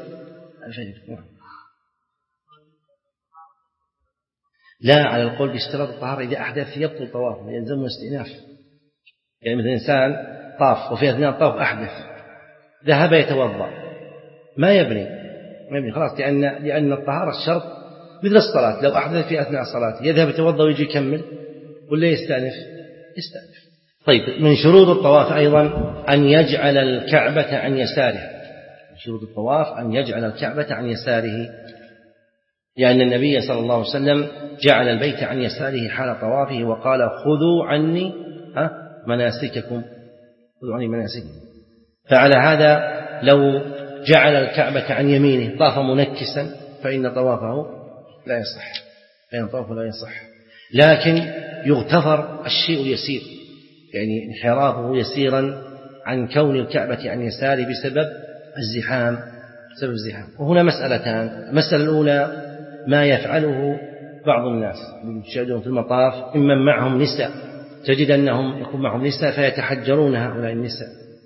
S1: لا، على القول باشتراط الطهارة إذا أحدث يبطل طوافه يلزمه استئناف. يعني مثل إنسان طاف وفي أثناء الطواف أحدث ذهب يتوضأ ما يبني ما يبني خلاص، لأن لأن الطهارة الشرط مثل الصلاة، لو أحدث في أثناء الصلاة يذهب يتوضأ ويجي يكمل ولا يستأنف؟ يستأنف. طيب من شروط الطواف أيضا أن يجعل الكعبة عن يساره، من شروط الطواف أن يجعل الكعبة عن يساره، لأن النبي صلى الله عليه وسلم جعل البيت عن يساره حال طوافه وقال: خذوا عني مناسككم، خذوا عني مناسككم. فعلى هذا لو جعل الكعبة عن يمينه طاف منكسا فإن طوافه لا يصح، فإن طوافه لا يصح. لكن يغتفر الشيء اليسير، يعني انحرافه يسيرا عن كون الكعبة عن يساره بسبب الزحام بسبب الزحام. وهنا مسألتان. المسألة الأولى ما يفعله بعض الناس يشاهدون في المطاف ممن معهم نساء، تجد أنهم يكون معهم نساء فيتحجرون هؤلاء النساء،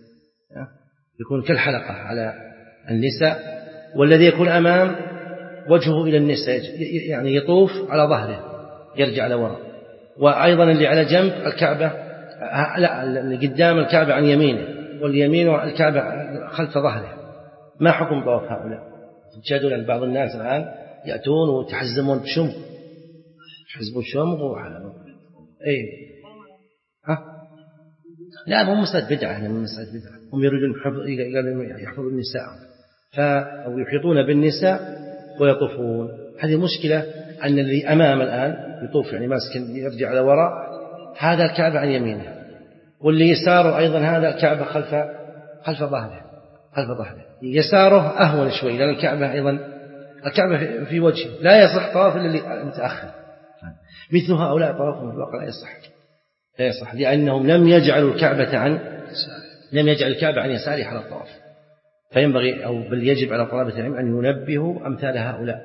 S1: يكون كالحلقة على النساء، والذي يكون أمام وجهه إلى النساء يعني يطوف على ظهره يرجع على وراء، وأيضا اللي على جنب الكعبة لا اللي قدام الكعبة عن يمينه واليمين والكعبة خلف ظهره. ما حكم طواف هؤلاء؟ تشاهدون أن بعض الناس الآن يأتون ويتحزمون بشم يحزبون شم ايه ها لا هم مسألة بدعة هم مسألة بدعة هم يريدون يحفظوا النساء أو يحيطون بالنساء ويطوفون. هذه مشكلة أن اللي أمام الآن يطوف يعني ماسك يرجع على وراء هذا الكعبة عن يمينه، واللي يساره أيضا هذا الكعبة خلف خلف ظهره خلف ظهره يساره أهون شوي لأن الكعبة أيضا الكعبة في وجهه لا يصح طواف إلا متأخر. مثل هؤلاء طوافهم في الواقع لا يصح لا يصح لأنهم لم يجعلوا الكعبة عن لم يجعل الكعبة عن يساره على الطواف. فينبغي أو بل يجب على طلبة العلم أن ينبهوا أمثال هؤلاء.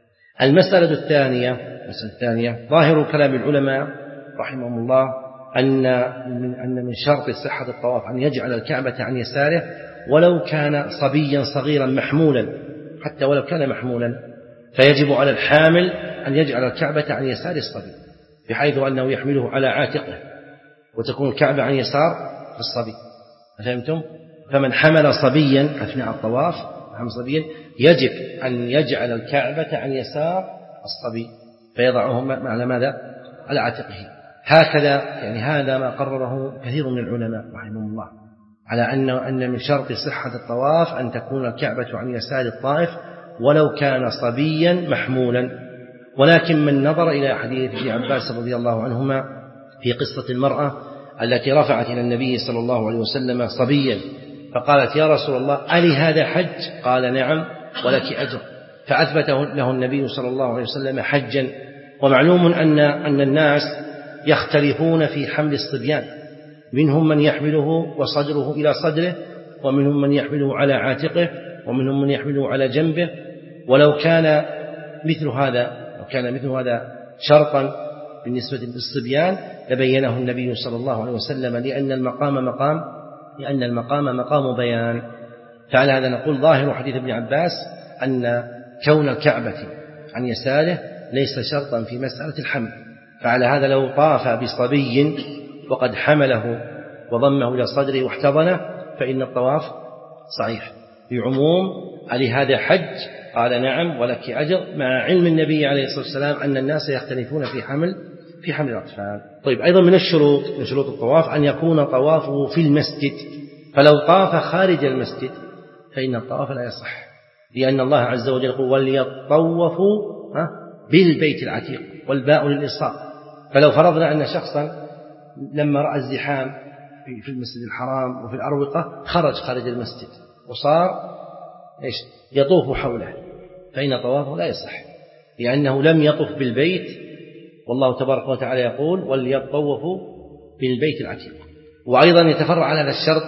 S1: المسألة الثانية المسألة الثانية ظاهر كلام العلماء رحمهم الله أن من أن من شرط صحة الطواف أن يجعل الكعبة عن يساره ولو كان صبيا صغيرا محمولا، حتى ولو كان محمولا فيجب على الحامل أن يجعل الكعبة عن يسار الصبي بحيث أنه يحمله على عاتقه وتكون الكعبة عن يسار الصبي. فهمتم؟ فمن حمل صبيا أثناء الطواف حمل صبيا يجب أن يجعل الكعبة عن يسار الصبي فيضعه على ماذا؟ على عاتقه. هكذا يعني هذا ما قرره كثير من العلماء رحمهم الله على أن أن من شرط صحة الطواف أن تكون الكعبة عن يسار الطائف ولو كان صبيا محمولا. ولكن من نظر إلى حديث ابن عباس رضي الله عنهما في قصة المرأة التي رفعت إلى النبي صلى الله عليه وسلم صبيا فقالت يا رسول الله ألي هذا حج؟ قال نعم ولك أجر، فأثبته له النبي صلى الله عليه وسلم حجا. ومعلوم أن أن الناس يختلفون في حمل الصبيان، منهم من يحمله وصدره إلى صدره، ومنهم من يحمله على عاتقه، ومنهم من يحمله على جنبه. ولو كان مثل هذا لو كان مثل هذا شرطا بالنسبة للصبيان لبينه النبي صلى الله عليه وسلم لأن المقام مقام لأن المقام مقام بيان. فعلى هذا نقول ظاهر حديث ابن عباس أن كون الكعبة عن يساره ليس شرطا في مسألة الحمل. فعلى هذا لو طاف بصبي وقد حمله وضمه إلى صدره واحتضنه فإن الطواف صحيح بعموم ألي هذا حج؟ قال نعم ولك أجر، مع علم النبي عليه الصلاة والسلام أن الناس يختلفون في حمل في حمل الأطفال. طيب أيضا من الشروط من شروط الطواف أن يكون طوافه في المسجد، فلو طاف خارج المسجد فإن الطواف لا يصح، لأن الله عز وجل يقول وليطوفوا بالبيت العتيق والباء للإصاب. فلو فرضنا أن شخصا لما رأى الزحام في المسجد الحرام وفي الأروقة خرج خارج المسجد وصار إيش يطوف حوله فإن طوافه لا يصح، لأنه لم يطف بالبيت، والله تبارك وتعالى يقول وليطوفوا بالبيت العتيق. وأيضا يتفرع على هذا الشرط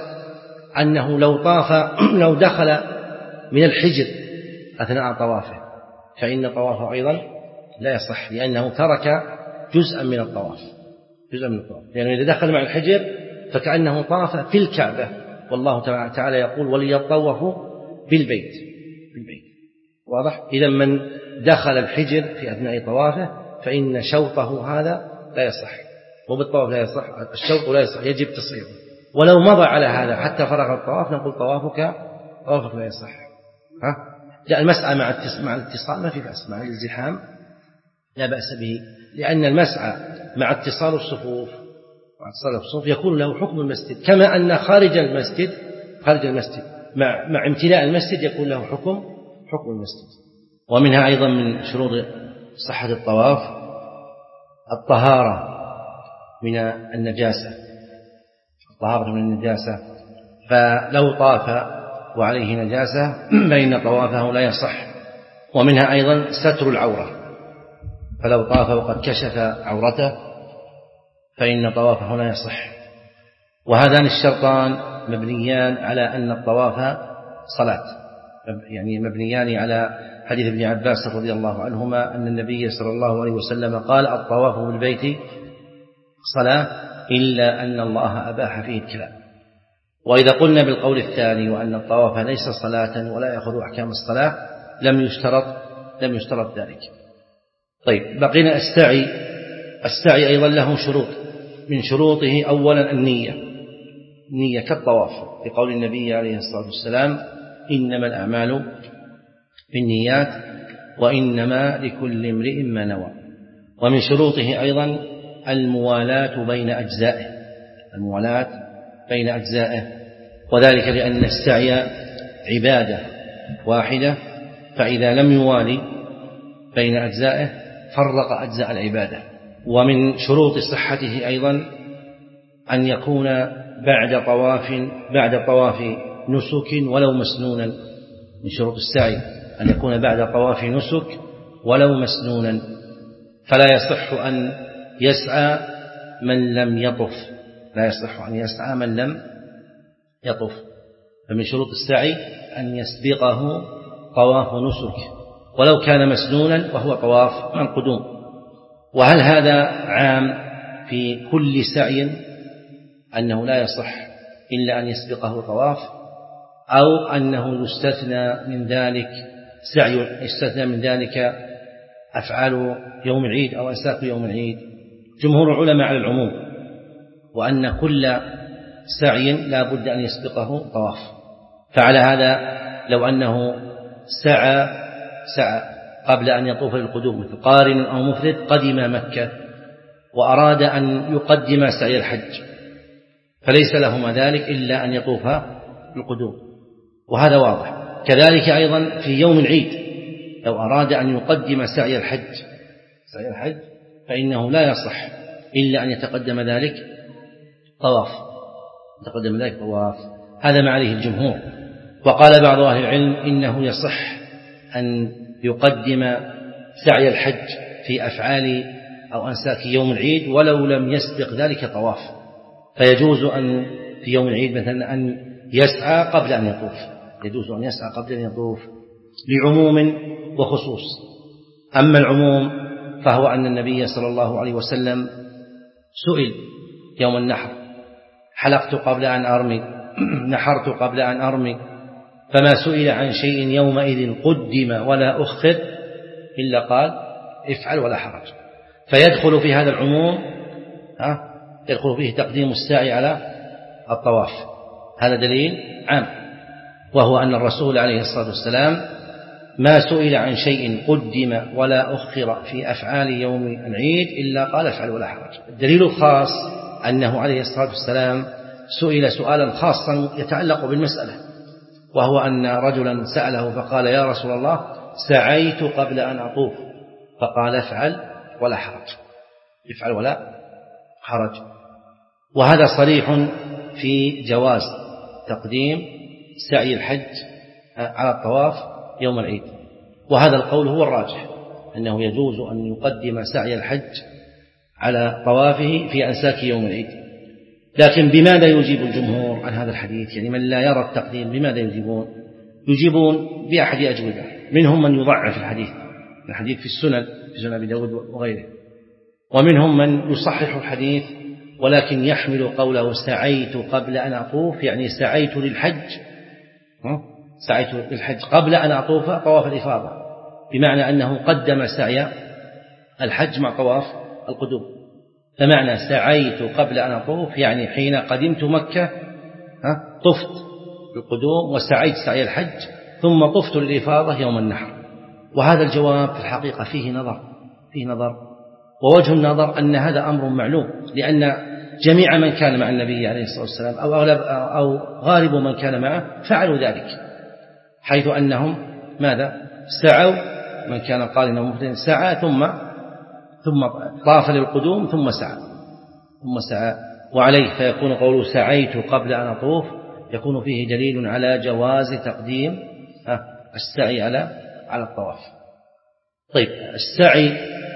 S1: أنه لو طاف لو دخل من الحجر أثناء طوافه فإن طوافه أيضا لا يصح، لأنه ترك جزءا من الطواف جزءا من الطواف لأنه إذا دخل مع الحجر فكأنه طاف في الكعبة، والله تعالى يقول وليطوفوا بالبيت بالبيت واضح؟ إذا من دخل الحجر في أثناء طوافه فإن شوطه هذا لا يصح، وبالطواف لا يصح، الشوط لا يصح يجب تصحيحه. ولو مضى على هذا حتى فرغ الطواف نقول طوافك طوافك لا يصح. ها؟ لا المسعى مع مع الاتصال ما في بأس، مع الازدحام لا بأس به، لأن المسعى مع اتصال الصفوف مع اتصال الصفوف يكون له حكم المسجد، كما أن خارج المسجد خارج المسجد مع مع امتلاء المسجد يكون له حكم حكم المسجد. ومنها أيضا من شروط صحة الطواف الطهارة من النجاسة الطهارة من النجاسة، فلو طاف وعليه نجاسة فإن طوافه لا يصح. ومنها أيضا ستر العورة فلو طاف وقد كشف عورته فإن طوافه هنا يصح. وهذان الشرطان مبنيان على أن الطواف صلاة، يعني مبنيان على حديث ابن عباس رضي الله عنهما أن النبي صلى الله عليه وسلم قال الطواف بالبيت صلاة إلا أن الله أباح فيه الكلام. وإذا قلنا بالقول الثاني وأن الطواف ليس صلاة ولا يأخذ أحكام الصلاة لم يشترط لم يشترط ذلك. طيب بقينا السعي. السعي أيضا له شروط، من شروطه أولا النية، نية كالطواف لقول النبي عليه الصلاة والسلام إنما الأعمال بالنيات وإنما لكل امرئ ما نوى. ومن شروطه أيضا الموالاة بين أجزائه، الموالاة بين أجزائه، وذلك لأن السعي عبادة واحدة، فإذا لم يوالي بين أجزائه فرق أجزاء العبادة. ومن شروط صحته أيضا أن يكون بعد طواف بعد طواف نسك ولو مسنونا. من شروط السعي أن يكون بعد طواف نسك ولو مسنونا، فلا يصح أن يسعى من لم يطف، لا يصح أن يسعى من لم يطف. فمن شروط السعي أن يسبقه طواف نسك ولو كان مسنونا وهو طواف من قدوم. وهل هذا عام في كل سعي أنه لا يصح إلا أن يسبقه طواف، أو أنه يستثنى من ذلك سعي يستثنى من ذلك أفعال يوم العيد أو أنساك يوم العيد؟ جمهور العلماء على العموم، وأن كل سعي لا بد أن يسبقه طواف. فعلى هذا لو أنه سعى سعى قبل أن يطوف للقدوم مثل قارن أو مفرد قدم مكة وأراد أن يقدم سعي الحج فليس لهما ذلك إلا أن يطوف للقدوم، وهذا واضح. كذلك أيضا في يوم العيد لو أراد أن يقدم سعي الحج سعي الحج فإنه لا يصح إلا أن يتقدم ذلك طواف يتقدم ذلك طواف هذا ما عليه الجمهور. وقال بعض أهل العلم إنه يصح أن يقدم سعي الحج في أفعال أو أنساك يوم العيد ولو لم يسبق ذلك طواف، فيجوز أن في يوم العيد مثلا أن يسعى قبل أن يطوف، يجوز أن يسعى قبل أن يطوف لعموم وخصوص. أما العموم فهو أن النبي صلى الله عليه وسلم سئل يوم النحر حلقت قبل أن أرمي نحرت قبل أن أرمي، فما سئل عن شيء يومئذ قدم ولا أخر إلا قال افعل ولا حرج. فيدخل في هذا العموم ها يدخل فيه تقديم السعي على الطواف، هذا دليل عام، وهو أن الرسول عليه الصلاة والسلام ما سئل عن شيء قدم ولا أخر في أفعال يوم العيد إلا قال افعل ولا حرج. الدليل الخاص أنه عليه الصلاة والسلام سئل سؤالا خاصا يتعلق بالمسألة، وهو أن رجلا سأله فقال يا رسول الله سعيت قبل أن أطوف، فقال افعل ولا حرج افعل ولا حرج. وهذا صريح في جواز تقديم سعي الحج على الطواف يوم العيد، وهذا القول هو الراجح أنه يجوز أن يقدم سعي الحج على طوافه في أنساك يوم العيد. لكن بماذا يجيب الجمهور عن هذا الحديث؟ يعني من لا يرى التقديم بماذا يجيبون؟ يجيبون بأحد أجوبة. منهم من يضعف الحديث الحديث في السنن في سنن أبي داود وغيره، ومنهم من يصحح الحديث ولكن يحمل قوله سعيت قبل أن أطوف يعني سعيت للحج سعيت للحج قبل أن أطوف طواف الإفاضة، بمعنى أنه قدم سعي الحج مع طواف القدوم. فمعنى سعيت قبل أن أطوف يعني حين قدمت مكة طفت بالقدوم وسعيت سعي الحج ثم طفت للإفاضة يوم النحر. وهذا الجواب في الحقيقة فيه نظر فيه نظر ووجه النظر أن هذا أمر معلوم، لأن جميع من كان مع النبي عليه الصلاة والسلام أو, أغلب أو غالب من كان معه فعلوا ذلك، حيث أنهم ماذا سعوا، من كان قارنا مفردا سعى ثم ثم طاف للقدوم ثم سعى ثم سعى وعليه فيكون قوله سعيت قبل أن أطوف يكون فيه دليل على جواز تقديم السعي على على الطواف. طيب السعي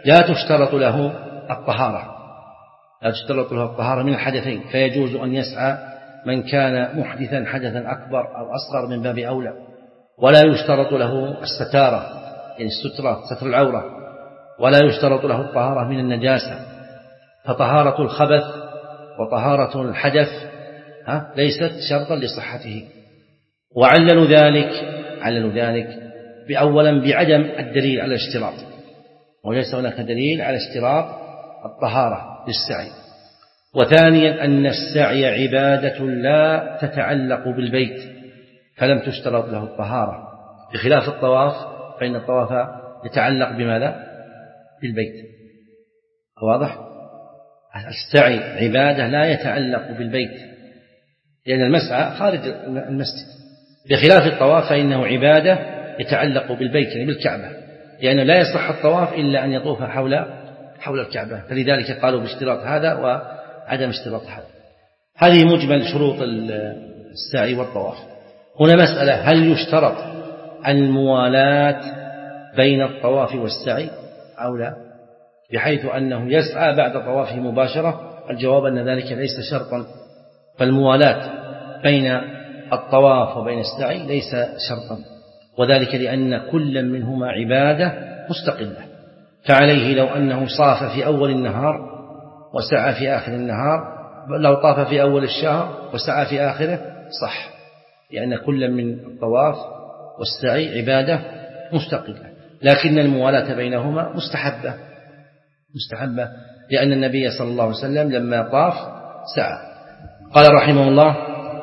S1: لا تشترط له الطهارة لا تشترط له الطهارة من الحدثين، فيجوز أن يسعى من كان محدثا حدثا أكبر أو أصغر من باب أولى، ولا يشترط له الستارة يعني السترة ستر العورة، ولا يشترط له الطهارة من النجاسة، فطهارة الخبث وطهارة الحدث ها ليست شرطا لصحته. وعللوا ذلك عللوا ذلك بأولا بعدم الدليل على الاشتراط، وليس هناك دليل على اشتراط الطهارة للسعي. وثانيا أن السعي عبادة لا تتعلق بالبيت، فلم تشترط له الطهارة، بخلاف الطواف فإن الطواف يتعلق بماذا؟ بالبيت. واضح؟ السعي عبادة لا يتعلق بالبيت، لأن المسعى خارج المسجد، بخلاف الطواف فإنه عبادة يتعلق بالبيت يعني بالكعبة، لأنه لا يصح الطواف إلا أن يطوف حول حول الكعبة، فلذلك قالوا باشتراط هذا وعدم اشتراط هذا. هذه مجمل شروط السعي والطواف. هنا مسألة: هل يشترط الموالاة بين الطواف والسعي أو لا، بحيث أنه يسعى بعد طوافه مباشرة؟ الجواب أن ذلك ليس شرطا، فالموالاة بين الطواف وبين السعي ليس شرطا، وذلك لأن كل منهما عبادة مستقلة. فعليه لو أنه صاف في أول النهار وسعى في آخر النهار، لو طاف في أول الشهر وسعى في آخره صح، لأن كل من الطواف والسعي عبادة مستقلة، لكن الموالاة بينهما مستحبة مستحبة لأن النبي صلى الله عليه وسلم لما طاف سعى. قال رحمه الله: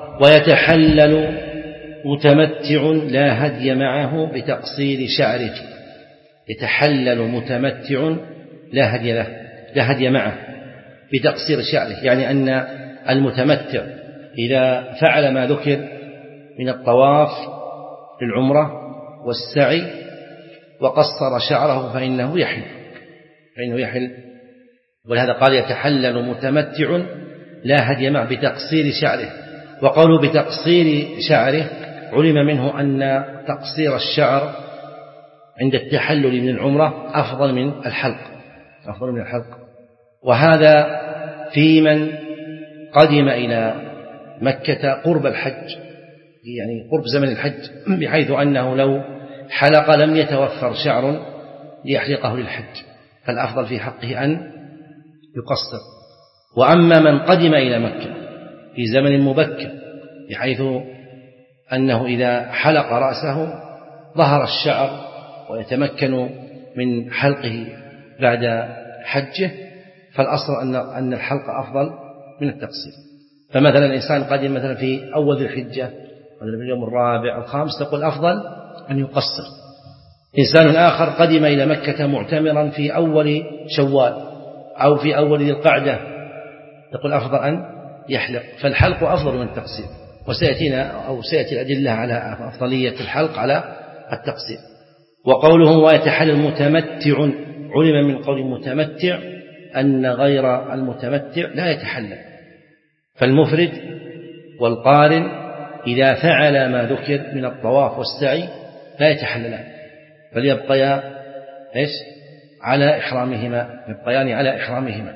S1: ويتحلل متمتع لا هدي معه بتقصير شعره. يتحلل متمتع لا هدي له لا هدي معه بتقصير شعره، يعني أن المتمتع إذا فعل ما ذكر من الطواف للعمرة والسعي وقصر شعره فإنه يحل فإنه يحل ولهذا قال: يتحلل متمتع لا هدي معه بتقصير شعره. وقوله بتقصير شعره علم منه أن تقصير الشعر عند التحلل من العمرة أفضل من الحلق أفضل من الحلق وهذا في من قدم إلى مكة قرب الحج، يعني قرب زمن الحج، بحيث أنه لو حلق لم يتوفر شعر ليحلقه للحج، فالأفضل في حقه أن يقصر. وأما من قدم إلى مكة في زمن مبكر بحيث أنه إذا حلق رأسه ظهر الشعر ويتمكن من حلقه بعد حجه، فالأصل أن أن الحلق أفضل من التقصير. فمثلا الإنسان قدم مثلا في أول ذي الحجة مثلا في اليوم الرابع الخامس، تقول أفضل أن يقصر. إنسان آخر قدم إلى مكة معتمرا في أول شوال أو في أول ذي القعدة، تقول أفضل أن يحلق، فالحلق أفضل من التقصير، وسيأتينا أو سيأتي الأدلة على أفضلية الحلق على التقصير. وقوله ويتحلل متمتع علم من قول متمتع أن غير المتمتع لا يتحلل، فالمفرد والقارن إذا فعل ما ذكر من الطواف والسعي لا يتحللان، بل يبقيا إيش على إحرامهما يبقيان على إحرامهما.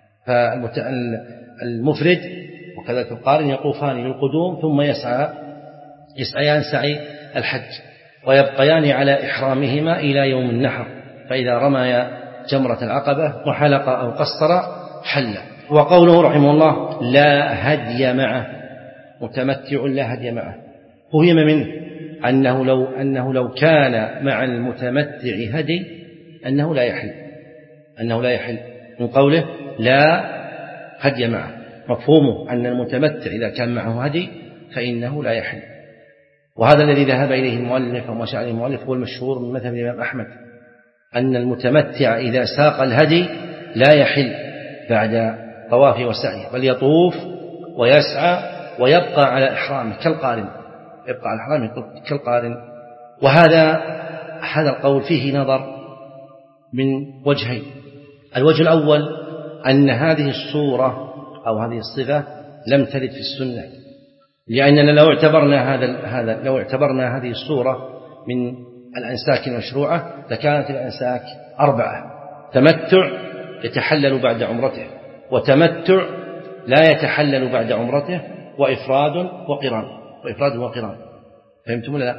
S1: فالمفرد وكذلك القارن يطوفان للقدوم ثم يسعى يسعيان سعي الحج ويبقيان على إحرامهما إلى يوم النحر، فإذا رمى جمرة العقبة وحلق أو قصر حل. وقوله رحمه الله لا هدي معه، متمتع لا هدي معه، فهم منه أنه لو, أنه لو كان مع المتمتع هدي أنه لا يحل أنه لا يحل من قوله لا هدي معه، مفهومه أن المتمتع إذا كان معه هدي فإنه لا يحل. وهذا الذي ذهب إليه المؤلف وما شاء المؤلف هو المشهور من مذهب الإمام أحمد، أن المتمتع إذا ساق الهدي لا يحل بعد طوافه وسعيه، بل يطوف ويسعى ويبقى على إحرامه كالقارن يبقى على إحرامه كالقارن. وهذا هذا القول فيه نظر من وجهين: الوجه الأول أن هذه الصورة أو هذه الصفة لم ترد في السنة، لأننا لو اعتبرنا هذا هذا لو اعتبرنا هذه الصورة من الأنساك المشروعة لكانت الأنساك أربعة: تمتع يتحلل بعد عمرته، وتمتع لا يتحلل بعد عمرته، وإفراد وقران وإفراد وقران. فهمتم ولا لا؟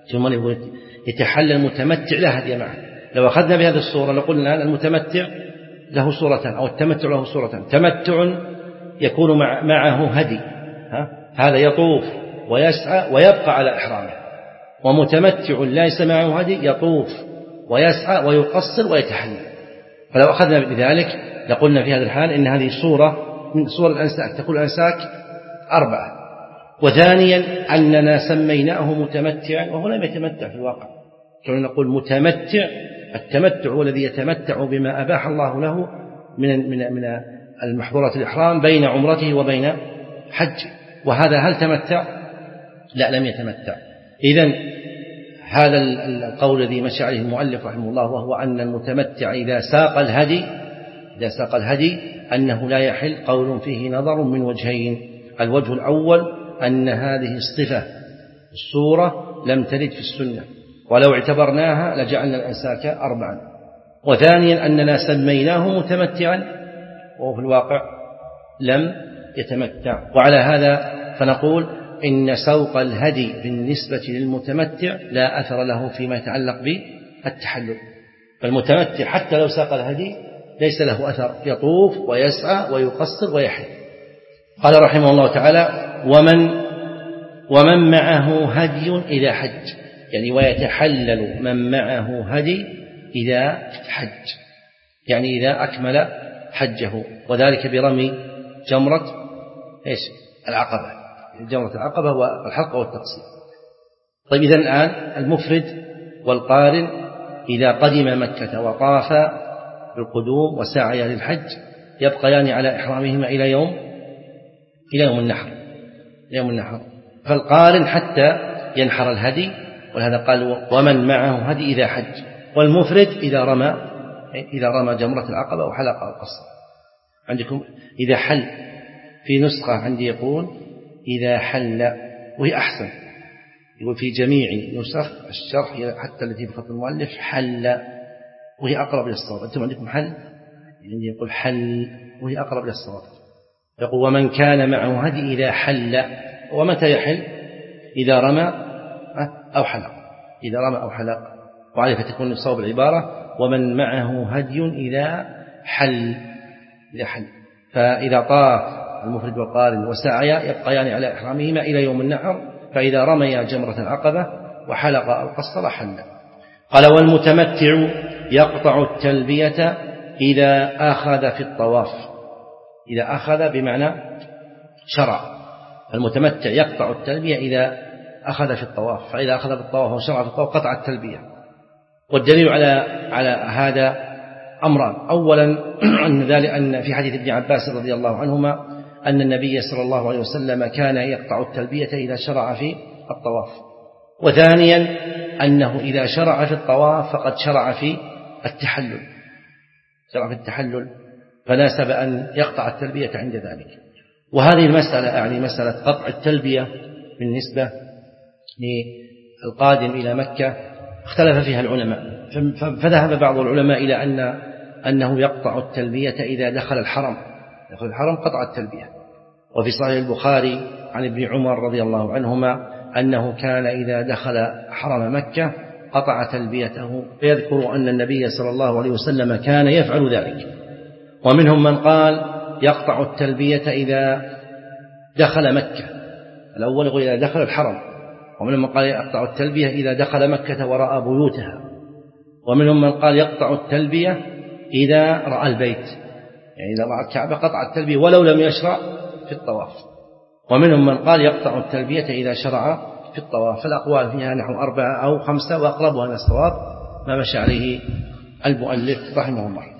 S1: يتحلل المتمتع لا هدي معه. لو أخذنا بهذه الصورة لقلنا أن المتمتع له صورتان، أو التمتع له صورتان. تمتع يكون مع معه هدي، ها؟ هذا يطوف ويسعى ويبقى على إحرامه. ومتمتع ليس معه هدي يطوف ويسعى ويقصر ويتحلل. فلو أخذنا بذلك لقلنا في هذا الحال إن هذه صورة من صور الأنساك. تكون الأنساك أربعة. وثانيا أننا سميناه متمتعا وهو لم يتمتع في الواقع. كنا نقول متمتع، التمتع هو الذي يتمتع بما أباح الله له من من من المحظورات الإحرام بين عمرته وبين حج. وهذا هل تمتع؟ لا، لم يتمتع. إذن هذا القول الذي مشى عليه المؤلف رحمه الله، وهو أن المتمتع إذا ساق الهدي إذا ساق الهدي أنه لا يحل، قول فيه نظر من وجهين. الوجه الأول أن هذه الصفة الصورة لم ترد في السنة، ولو اعتبرناها لجعلنا الأنساك أربعا. وثانيا أننا سميناه متمتعا وهو في الواقع لم يتمتع. وعلى هذا فنقول إن سوق الهدي بالنسبة للمتمتع لا أثر له فيما يتعلق بالتحلل. فالمتمتع حتى لو ساق الهدي ليس له أثر، يطوف ويسعى ويقصر ويحل. قال رحمه الله تعالى: ومن ومن معه هدي إذا حج، يعني ويتحلل من معه هدي إذا حج، يعني إذا أكمل حجه، وذلك برمي جمرة إيش؟ العقبة، جمرة العقبة والحلق والتقصير. طيب إذن الآن المفرد والقارن إذا قدم مكة وطاف بالقدوم وسعي للحج يبقيان على إحرامهما إلى يوم إلى يوم النحر يوم النحر. فالقارن حتى ينحر الهدي، ولهذا قال ومن معه هدي إذا حج. والمفرد إذا رمى إذا رمى جمرة العقبة وحلق أو قصر. عندكم إذا حل، في نسخة عندي يقول إذا حل، وهي أحسن، يقول في جميع نسخ الشرح حتى التي بخط المؤلف حل، وهي أقرب للصواب. أنتم عندكم حل، يعني يقول حل وهي أقرب للصواب. يقول ومن كان معه هدي إذا حل. ومتى يحل؟ إذا رمى أو حلق، إذا رمى أو حلق. وعليه فتكون الصواب العبارة ومن معه هدي إذا حل إذا حل. فإذا طاف المفرد والقارن وسعيا يبقيان على إحرامهما إلى يوم النحر، فإذا رمي جمرة العقبة وحلق أو قصر حل. قال والمتمتع يقطع التلبية إذا أخذ في الطواف. إذا أخذ بمعنى شرع. المتمتع يقطع التلبية إذا أخذ في الطواف، فإذا أخذ بالطواف وشرع في الطواف قطع التلبية. والدليل على على هذا أمران. أولا أن ذلك أن في حديث ابن عباس رضي الله عنهما أن النبي صلى الله عليه وسلم كان يقطع التلبية إذا شرع في الطواف. وثانيا أنه إذا شرع في الطواف فقد شرع في التحلل شرع في التحلل فناسب أن يقطع التلبية عند ذلك. وهذه المسألة يعني مسألة قطع التلبية بالنسبة للقادم إلى مكة اختلف فيها العلماء، فذهب بعض العلماء إلى أن أنه يقطع التلبية إذا دخل الحرم دخل الحرم قطع التلبية. وفي صحيح البخاري عن ابن عمر رضي الله عنهما أنه كان إذا دخل حرم مكة قطع تلبيته، فيذكر أن النبي صلى الله عليه وسلم كان يفعل ذلك. ومنهم من قال يقطع التلبية إذا دخل مكة، الأول يقول إذا دخل الحرم. ومنهم من قال يقطع التلبية إذا دخل مكة ورأى بيوتها. ومنهم من قال يقطع التلبية إذا رأى البيت، يعني إذا رأى الكعبة قطع التلبية ولو لم يشرع في الطواف. ومنهم من قال يقطع التلبية إذا شرع في الطواف. فالأقوال فيها نحو أربعة أو خمسة، وأقربها إلى الصواب ما مشى عليه المؤلف رحمه الله.